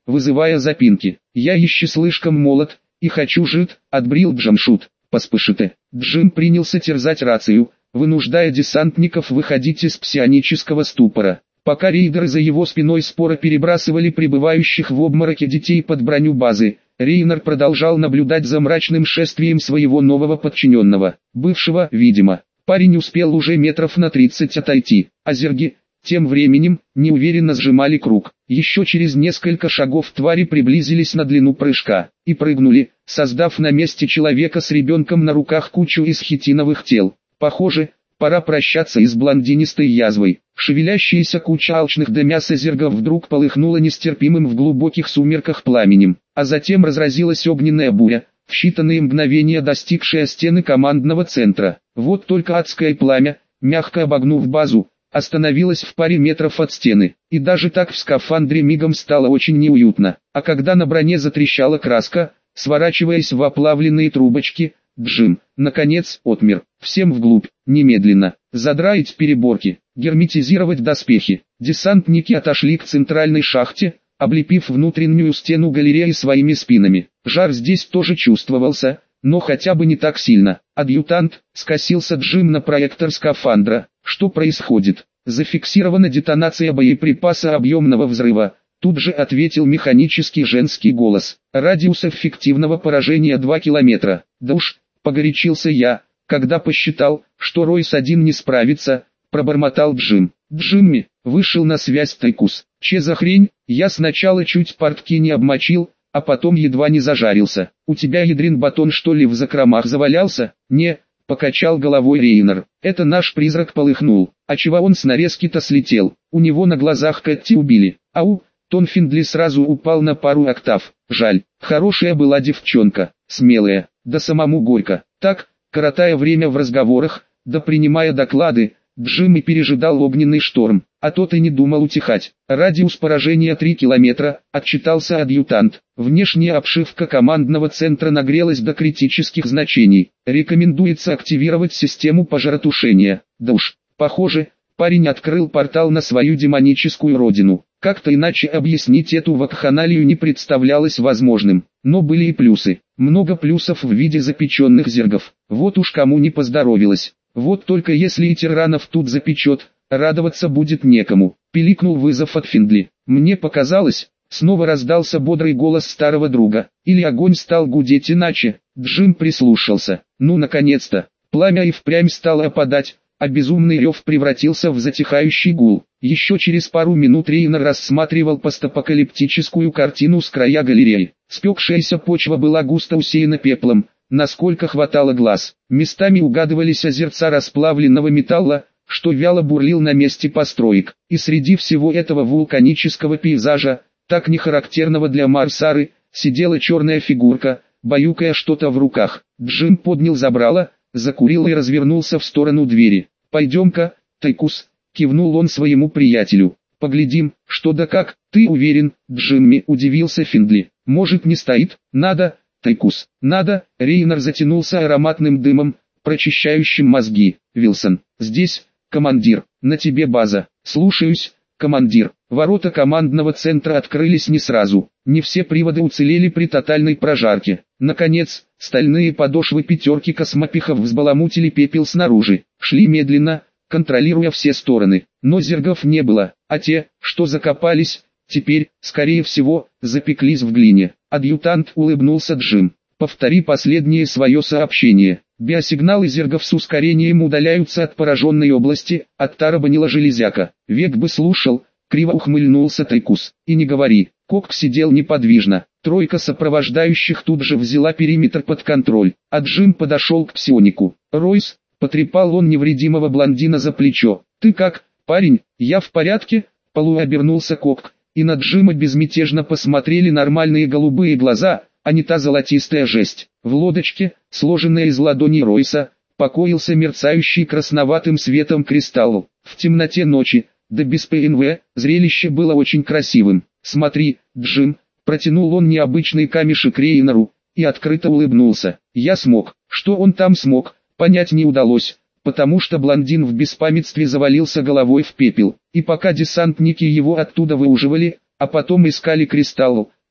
вызывая запинки. «Я еще слишком молод, и хочу жить», — отбрил Джамшут. «Поспешите». Джим принялся терзать рацию, вынуждая десантников выходить из псионического ступора. Пока рейдеры за его спиной споро перебрасывали пребывающих в обмороке детей под броню базы, Рейнер продолжал наблюдать за мрачным шествием своего нового подчиненного, бывшего, видимо. Парень успел уже метров на 30 отойти, а зерги, тем временем, неуверенно сжимали круг. Еще через несколько шагов твари приблизились на длину прыжка и прыгнули, создав на месте человека с ребенком на руках кучу из хитиновых тел. Похоже, пора прощаться и с блондинистой язвой. Шевелящаяся куча алчных до мяса зергов вдруг полыхнула нестерпимым в глубоких сумерках пламенем, а затем разразилась огненная буря, в считанные мгновения достигшая стены командного центра. Вот только адское пламя, мягко обогнув базу, остановилась в паре метров от стены, и даже так в скафандре мигом стало очень неуютно. А когда на броне затрещала краска, сворачиваясь в оплавленные трубочки, Джим, наконец, отмер. Всем вглубь, немедленно, задраить переборки, герметизировать доспехи. Десантники отошли к центральной шахте, облепив внутреннюю стену галереи своими спинами. Жар здесь тоже чувствовался, но хотя бы не так сильно. «Адъютант», — скосился Джим на проектор скафандра. «Что происходит?» «Зафиксирована детонация боеприпаса объемного взрыва», — тут же ответил механический женский голос. «Радиус эффективного поражения 2 километра». «Да уж», — погорячился я, когда посчитал, что Ройс-1 не справится, пробормотал Джим. «Джимми», — вышел на связь Тайкус. «Че за хрень? Я сначала чуть портки не обмочил, а потом едва не зажарился. У тебя ядрин батон что ли в закромах завалялся?» «Не», — покачал головой Рейнер. «Это наш призрак полыхнул. А чего он с нарезки-то слетел? У него на глазах Кэтти убили. Ау!» Тон Финдли сразу упал на пару октав. «Жаль, хорошая была девчонка, смелая, да самому горько». Так, коротая время в разговорах, да принимая доклады, Джимми пережидал огненный шторм, а тот и не думал утихать. «Радиус поражения 3 километра», — отчитался адъютант. «Внешняя обшивка командного центра нагрелась до критических значений. Рекомендуется активировать систему пожаротушения». Да уж, похоже, парень открыл портал на свою демоническую родину. Как-то иначе объяснить эту вакханалию не представлялось возможным. Но были и плюсы. Много плюсов в виде запеченных зергов. Вот уж кому не поздоровилось. Вот только если и тиранов тут запечет, радоваться будет некому. Пиликнул вызов от Финдли. Мне показалось, снова раздался бодрый голос старого друга. Или огонь стал гудеть иначе. Джим прислушался. Ну наконец-то. Пламя и впрямь стало опадать, а безумный рев превратился в затихающий гул. Еще через пару минут Рейнер рассматривал постапокалиптическую картину с края галереи. Спекшаяся почва была густо усеяна пеплом, насколько хватало глаз. Местами угадывались озерца расплавленного металла, что вяло бурлил на месте построек. И среди всего этого вулканического пейзажа, так нехарактерного для Марсары, сидела черная фигурка, баюкая что-то в руках. Джим поднял забрало, закурил и развернулся в сторону двери. «Пойдем-ка, Тайкус», — кивнул он своему приятелю. «Поглядим, что да как». «Ты уверен, Джимми?» — удивился Финдли. «Может, не стоит?» «Надо, Тайкус, надо». Рейнер затянулся ароматным дымом, прочищающим мозги. «Вилсон, здесь, командир, на тебе база». «Слушаюсь, командир». Ворота командного центра открылись не сразу. Не все приводы уцелели при тотальной прожарке. Наконец, стальные подошвы пятерки космопихов взбаламутили пепел снаружи. Шли медленно, контролируя все стороны. Но зергов не было, а те, что закопались, теперь, скорее всего, запеклись в глине. Адъютант улыбнулся. Джим, повтори последнее свое сообщение. Биосигналы зергов с ускорением удаляются от пораженной области, оттарабанила железяка. Век бы слушал. Криво ухмыльнулся Тайкус. «И не говори». Кок сидел неподвижно. Тройка сопровождающих тут же взяла периметр под контроль, а Джим подошел к псионику. «Ройс», — потрепал он невредимого блондина за плечо. «Ты как, парень?» «Я в порядке», — полуобернулся Кок, и на Джима безмятежно посмотрели нормальные голубые глаза, а не та золотистая жесть. В лодочке, сложенной из ладоней Ройса, покоился мерцающий красноватым светом кристалл. В темноте ночи, да без ПНВ, зрелище было очень красивым. «Смотри, Джим», — протянул он необычный камешек Рейнеру, и открыто улыбнулся. «Я смог». Что он там смог, понять не удалось, потому что блондин в беспамятстве завалился головой в пепел. И пока десантники его оттуда выуживали, а потом искали кристалл,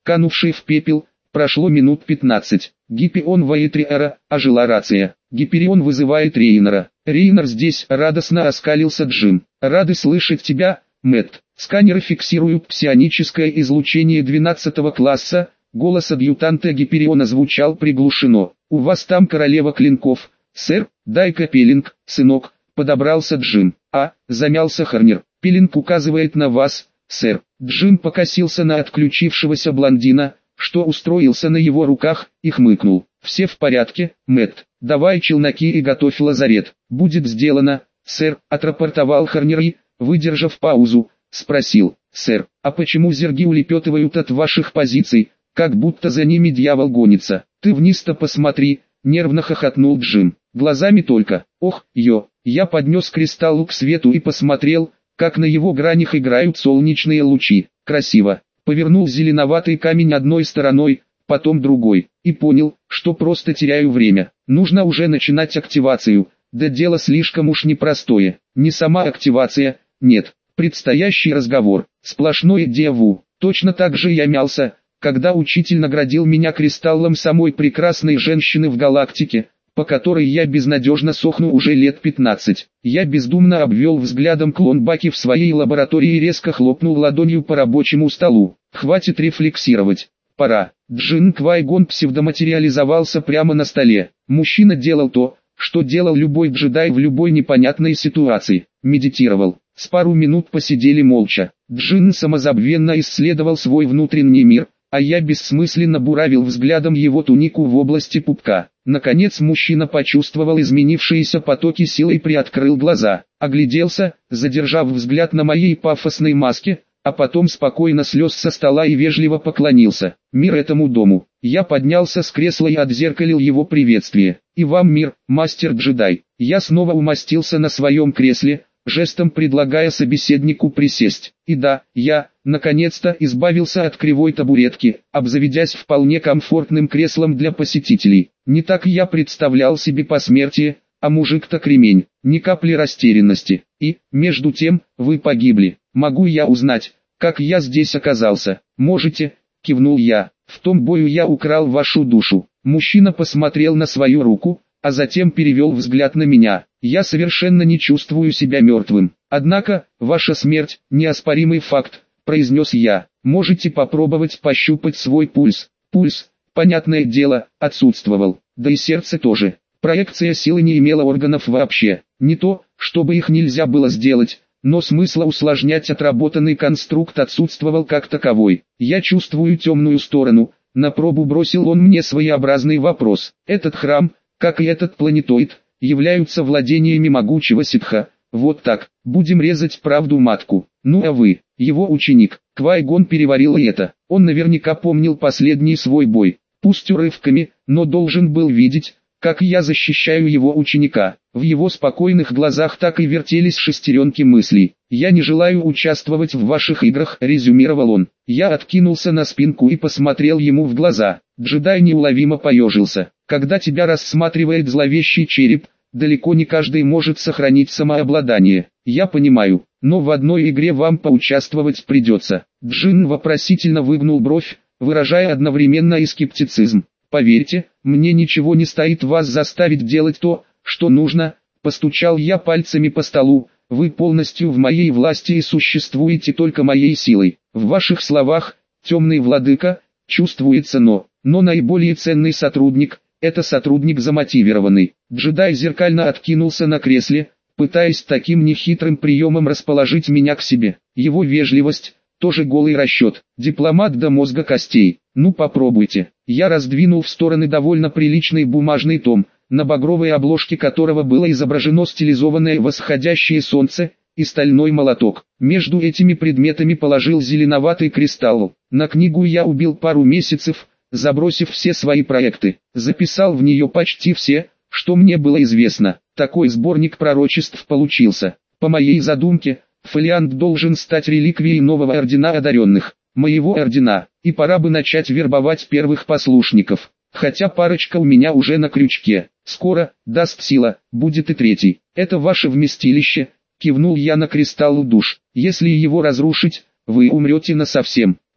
канувший в пепел. Прошло минут 15. Гиперион Ваэтриэра, ожила рация. Гиперион вызывает Рейнера. Рейнер здесь, радостно оскалился Джим. Рады слышать тебя, Мэтт. Сканеры фиксируют псионическое излучение 12 класса. Голос адъютанта Гипериона звучал приглушено. У вас там королева клинков, сэр? Дай-ка пилинг, сынок. Подобрался Джим. Замялся Хорнер. Пилинг указывает на вас, сэр. Джим покосился на отключившегося блондина, что устроился на его руках, и хмыкнул. «Все в порядке, Мэтт. Давай челноки и готовь лазарет». «Будет сделано, сэр», — отрапортовал Хорнер и, выдержав паузу, спросил. «Сэр, а почему зерги улепетывают от ваших позиций, как будто за ними дьявол гонится?» «Ты вниз-то посмотри», — нервно хохотнул Джим. «Глазами только. Ох, Я поднес кристалл к свету и посмотрел, как на его гранях играют солнечные лучи. Красиво. Повернул зеленоватый камень одной стороной, потом другой, и понял, что просто теряю время. Нужно уже начинать активацию, да дело слишком уж непростое. Не сама активация, нет, предстоящий разговор, сплошное дежавю. Точно так же я мялся, когда учитель наградил меня кристаллом самой прекрасной женщины в галактике, по которой я безнадежно сохну уже лет 15. Я бездумно обвел взглядом клон Баки в своей лаборатории и резко хлопнул ладонью по рабочему столу. Хватит рефлексировать. Пора. Джин Квай-Гон псевдоматериализовался прямо на столе. Мужчина делал то, что делал любой джедай в любой непонятной ситуации. Медитировал. С пару минут посидели молча. Джин самозабвенно исследовал свой внутренний мир, а я бессмысленно буравил взглядом его тунику в области пупка. Наконец мужчина почувствовал изменившиеся потоки силы и приоткрыл глаза, огляделся, задержав взгляд на моей пафосной маске, а потом спокойно слез со стола и вежливо поклонился. «Мир этому дому». Я поднялся с кресла и отзеркалил его приветствие. «И вам мир, мастер-джедай». Я снова умостился на своем кресле, жестом предлагая собеседнику присесть. И да, я, наконец-то, избавился от кривой табуретки, обзаведясь вполне комфортным креслом для посетителей. Не так я представлял себе посмертие, а мужик-то кремень, ни капли растерянности. И, между тем, вы погибли. Могу я узнать, как я здесь оказался? Можете, кивнул я. В том бою я украл вашу душу. Мужчина посмотрел на свою руку, а затем перевел взгляд на меня. Я совершенно не чувствую себя мертвым. Однако, ваша смерть – неоспоримый факт, произнес я. Можете попробовать пощупать свой пульс. Пульс, понятное дело, отсутствовал. Да и сердце тоже. Проекция силы не имела органов вообще. Не то, чтобы их нельзя было сделать, но смысла усложнять отработанный конструкт отсутствовал как таковой. Я чувствую темную сторону. На пробу бросил он мне своеобразный вопрос. Этот храм, как и этот планетоид, являются владениями могучего ситха. Вот так, будем резать правду матку. Ну а вы, его ученик. Квай-Гон переварил и это. Он наверняка помнил последний свой бой. Пусть урывками, но должен был видеть, как я защищаю его ученика. В его спокойных глазах так и вертелись шестеренки мыслей. «Я не желаю участвовать в ваших играх», — резюмировал он. Я откинулся на спинку и посмотрел ему в глаза. Джедай неуловимо поежился. Когда тебя рассматривает зловещий череп, далеко не каждый может сохранить самообладание. Я понимаю, но в одной игре вам поучаствовать придется. Джин вопросительно выгнул бровь, выражая одновременно и скептицизм. «Поверьте, мне ничего не стоит вас заставить делать то, что нужно», — постучал я пальцами по столу. «Вы полностью в моей власти и существуете только моей силой. В ваших словах, темный владыка, чувствуется но наиболее ценный сотрудник — это сотрудник замотивированный». Джедай зеркально откинулся на кресле, пытаясь таким нехитрым приемом расположить меня к себе. Его вежливость — тоже голый расчет. Дипломат до мозга костей. Ну попробуйте. Я раздвинул в стороны довольно приличный бумажный том, на багровой обложке которого было изображено стилизованное восходящее солнце и стальной молоток. Между этими предметами положил зеленоватый кристалл. На книгу я убил пару месяцев, забросив все свои проекты. Записал в нее почти все, что мне было известно. Такой сборник пророчеств получился. По моей задумке, фолиант должен стать реликвией нового ордена одаренных. Моего ордена, и пора бы начать вербовать первых послушников. Хотя парочка у меня уже на крючке. Скоро, даст сила, будет и третий. Это ваше вместилище, кивнул я на кристалл душ. Если его разрушить, вы умрете насовсем.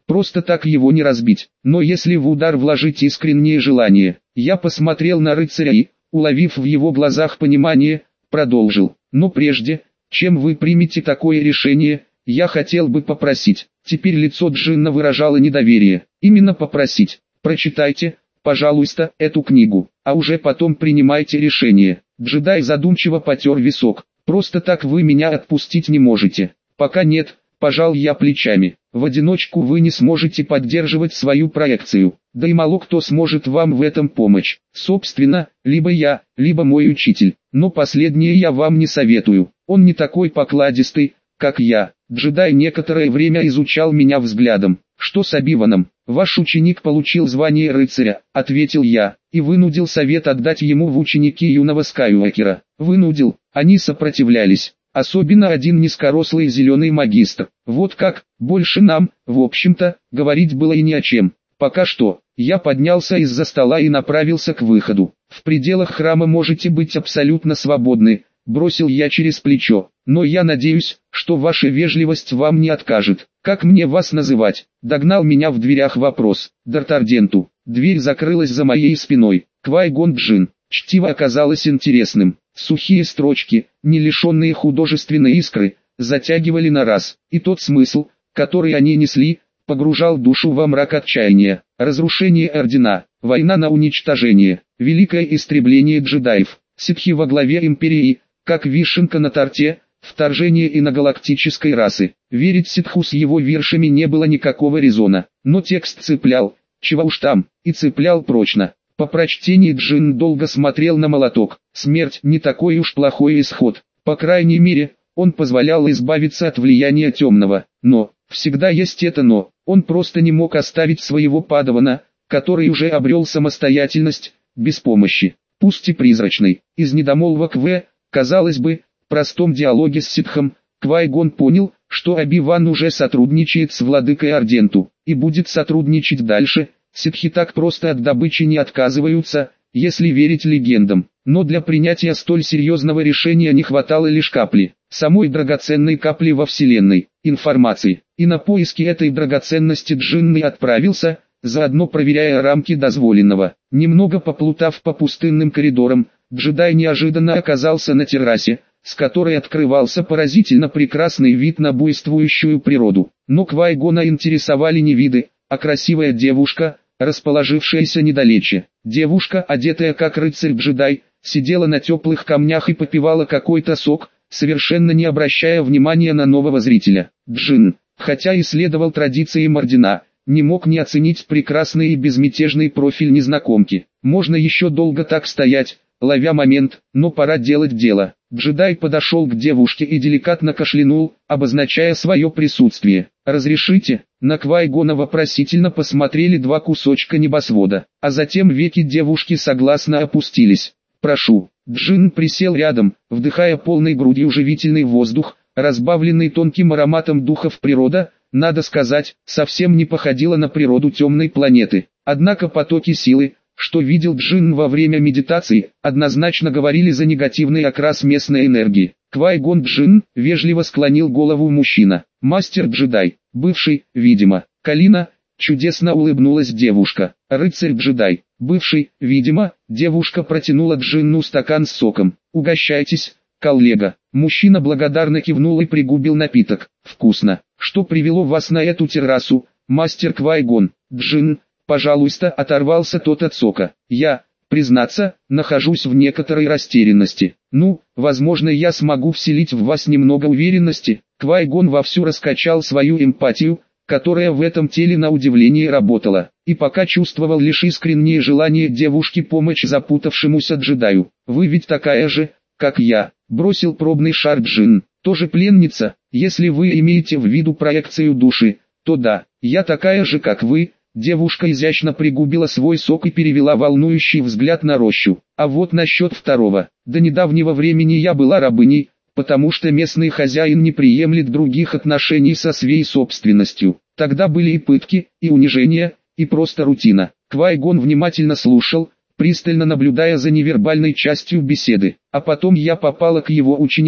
просто так его не разбить. Но если в удар вложить искреннее желание, я посмотрел на рыцаря и, уловив в его глазах понимание, продолжил. Но прежде, чем вы примете такое решение, я хотел бы попросить. Теперь лицо Джинна выражало недоверие. Именно попросить. Прочитайте, пожалуйста, эту книгу, а уже потом принимайте решение. Джедай задумчиво потер висок. Просто так вы меня отпустить не можете. Пока нет, пожал я плечами. В одиночку вы не сможете поддерживать свою проекцию. Да и мало кто сможет вам в этом помочь. Собственно, либо я, либо мой учитель. Но последнее я вам не советую. Он не такой покладистый, как я. Джедай некоторое время изучал меня взглядом. Что с Оби-Ваном? Ваш ученик получил звание рыцаря, ответил я, и вынудил совет отдать ему в ученики юного Скайуокера. Вынудил, они сопротивлялись. Особенно один низкорослый зеленый магистр. Вот как, больше нам, в общем-то, говорить было и не о чем. Пока что, я поднялся из-за стола и направился к выходу. В пределах храма можете быть абсолютно свободны, бросил я через плечо. Но я надеюсь, что ваша вежливость вам не откажет. Как мне вас называть? Догнал меня в дверях вопрос. Д'Артарденту. Дверь закрылась за моей спиной. Квай-Гон Джинн. Чтиво оказалось интересным. Сухие строчки, не лишенные художественной искры, затягивали на раз. И тот смысл, который они несли, погружал душу во мрак отчаяния. Разрушение Ордена, война на уничтожение, великое истребление джедаев, ситхи во главе Империи, как вишенка на торте, вторжение иногалактической расы. Верить ситху с его виршами не было никакого резона, но текст цеплял, чего уж там, и цеплял прочно. По прочтении Джинн долго смотрел на молоток. Смерть не такой уж плохой исход. По крайней мере, он позволял избавиться от влияния темного. Но, всегда есть это но, он просто не мог оставить своего падавана, который уже обрел самостоятельность, без помощи, пусть и призрачной. Из недомолвок казалось бы, простом диалоге с ситхом, Квай-Гон понял, что Оби-Ван уже сотрудничает с владыкой Арденту, и будет сотрудничать дальше. Ситхи так просто от добычи не отказываются, если верить легендам. Но для принятия столь серьезного решения не хватало лишь капли, самой драгоценной капли во Вселенной, информации. И на поиски этой драгоценности Джинн и отправился, заодно проверяя рамки дозволенного. Немного поплутав по пустынным коридорам, джедай неожиданно оказался на террасе, с которой открывался поразительно прекрасный вид на буйствующую природу. Но Квай-Гона интересовали не виды, а красивая девушка, расположившаяся недалече. Девушка, одетая как рыцарь-джедай, сидела на теплых камнях и попивала какой-то сок, совершенно не обращая внимания на нового зрителя. Джинн, хотя исследовал традиции Ордена, не мог не оценить прекрасный и безмятежный профиль незнакомки. Можно еще долго так стоять, ловя момент, но пора делать дело. Джедай подошел к девушке и деликатно кашлянул, обозначая свое присутствие. «Разрешите?» На Квай-Гона вопросительно посмотрели два кусочка небосвода, а затем веки девушки согласно опустились. «Прошу». Джинн присел рядом, вдыхая полной грудью живительный воздух, разбавленный тонким ароматом духов природа, надо сказать, совсем не походила на природу темной планеты. Однако потоки силы, что видел Джинн во время медитации, однозначно говорили за негативный окрас местной энергии. Квай-Гон Джинн вежливо склонил голову мужчина. Мастер-джедай, бывший, видимо. Калина, чудесно улыбнулась девушка. Рыцарь-джедай, бывший, видимо, девушка протянула Джинну стакан с соком. Угощайтесь, коллега. Мужчина благодарно кивнул и пригубил напиток. Вкусно. Что привело вас на эту террасу, мастер Квай-Гон? Джинн, пожалуйста, оторвался тот от сока. Я, признаться, нахожусь в некоторой растерянности. Ну, возможно, я смогу вселить в вас немного уверенности. Квай-Гон вовсю раскачал свою эмпатию, которая в этом теле на удивление работала, и пока чувствовал лишь искреннее желание девушки помочь запутавшемуся джедаю. Вы ведь такая же, как я, бросил пробный шар Джинн. Тоже пленница, если вы имеете в виду проекцию души, то да, я такая же, как вы. Девушка изящно пригубила свой сок и перевела волнующий взгляд на рощу. А вот насчет второго. До недавнего времени я была рабыней, потому что местный хозяин не приемлет других отношений со своей собственностью. Тогда были и пытки, и унижения, и просто рутина. Квай-Гон внимательно слушал, пристально наблюдая за невербальной частью беседы. А потом я попала к его ученику,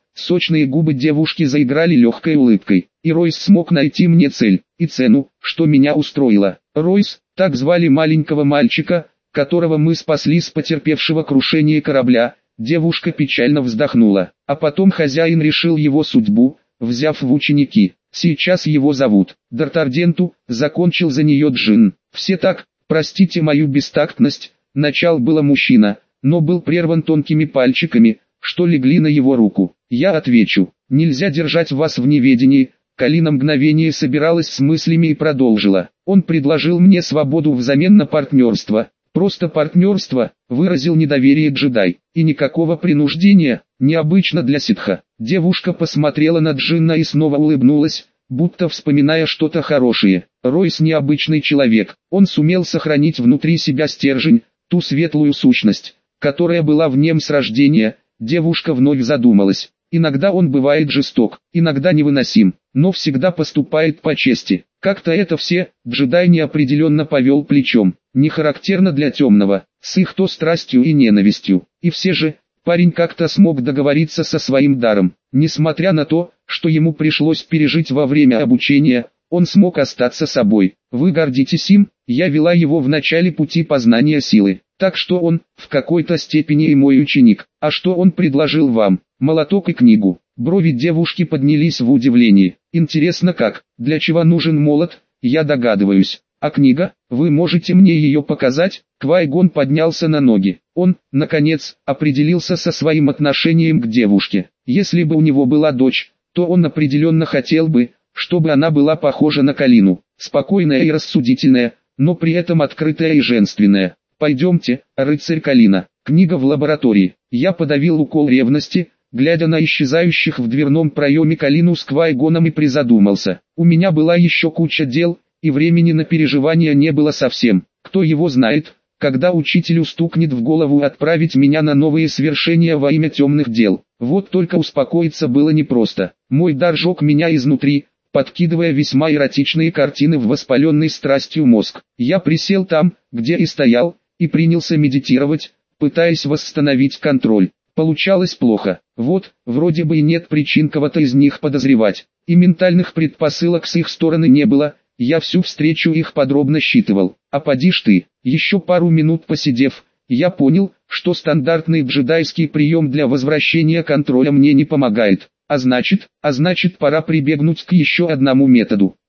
Сочные губы девушки заиграли легкой улыбкой, и Ройс смог найти мне цель и цену, что меня устроило. Ройс, так звали маленького мальчика, которого мы спасли с потерпевшего крушение корабля. Девушка печально вздохнула, а потом хозяин решил его судьбу, взяв в ученики. Сейчас его зовут Д'Артарденту, закончил за нее Джин. Все так, простите мою бестактность, начал было мужчина, но был прерван тонкими пальчиками, что легли на его руку. Я отвечу, нельзя держать вас в неведении. Калина мгновение собиралась с мыслями и продолжила. Он предложил мне свободу взамен на партнерство. Просто партнерство, выразил недоверие джедай, и никакого принуждения, необычно для ситха. Девушка посмотрела на Джинна и снова улыбнулась, будто вспоминая что-то хорошее. Ройс необычный человек, он сумел сохранить внутри себя стержень, ту светлую сущность, которая была в нем с рождения. Девушка вновь задумалась. Иногда он бывает жесток, иногда невыносим, но всегда поступает по чести. Как-то это все, джедай неопределенно повел плечом. Не характерно для темного, с их то страстью и ненавистью. И все же, парень как-то смог договориться со своим даром. Несмотря на то, что ему пришлось пережить во время обучения, он смог остаться собой. Вы гордитесь им, я вела его в начале пути познания силы. Так что он, в какой-то степени и мой ученик. А что он предложил вам? Молоток и книгу. Брови девушки поднялись в удивлении. Интересно как, для чего нужен молот, я догадываюсь. А книга, вы можете мне ее показать? Квай-Гон поднялся на ноги. Он, наконец, определился со своим отношением к девушке. Если бы у него была дочь, то он определенно хотел бы, чтобы она была похожа на Калину. Спокойная и рассудительная, но при этом открытая и женственная. Пойдемте, рыцарь Калина. Книга в лаборатории. Я подавил укол ревности, глядя на исчезающих в дверном проеме Калину с Квай-Гоном, и призадумался. У меня была еще куча дел, и времени на переживания не было совсем. Кто его знает, когда учителю стукнет в голову отправить меня на новые свершения во имя темных дел. Вот только успокоиться было непросто. Мой дар жег меня изнутри, подкидывая весьма эротичные картины в воспаленный страстью мозг. Я присел там, где и стоял, и принялся медитировать, пытаясь восстановить контроль. Получалось плохо. Вот, вроде бы и нет причин кого-то из них подозревать. И ментальных предпосылок с их стороны не было. Я всю встречу их подробно считывал. А поди ж ты, еще пару минут посидев, я понял, что стандартный джедайский прием для возвращения контроля мне не помогает. А значит, пора прибегнуть к еще одному методу.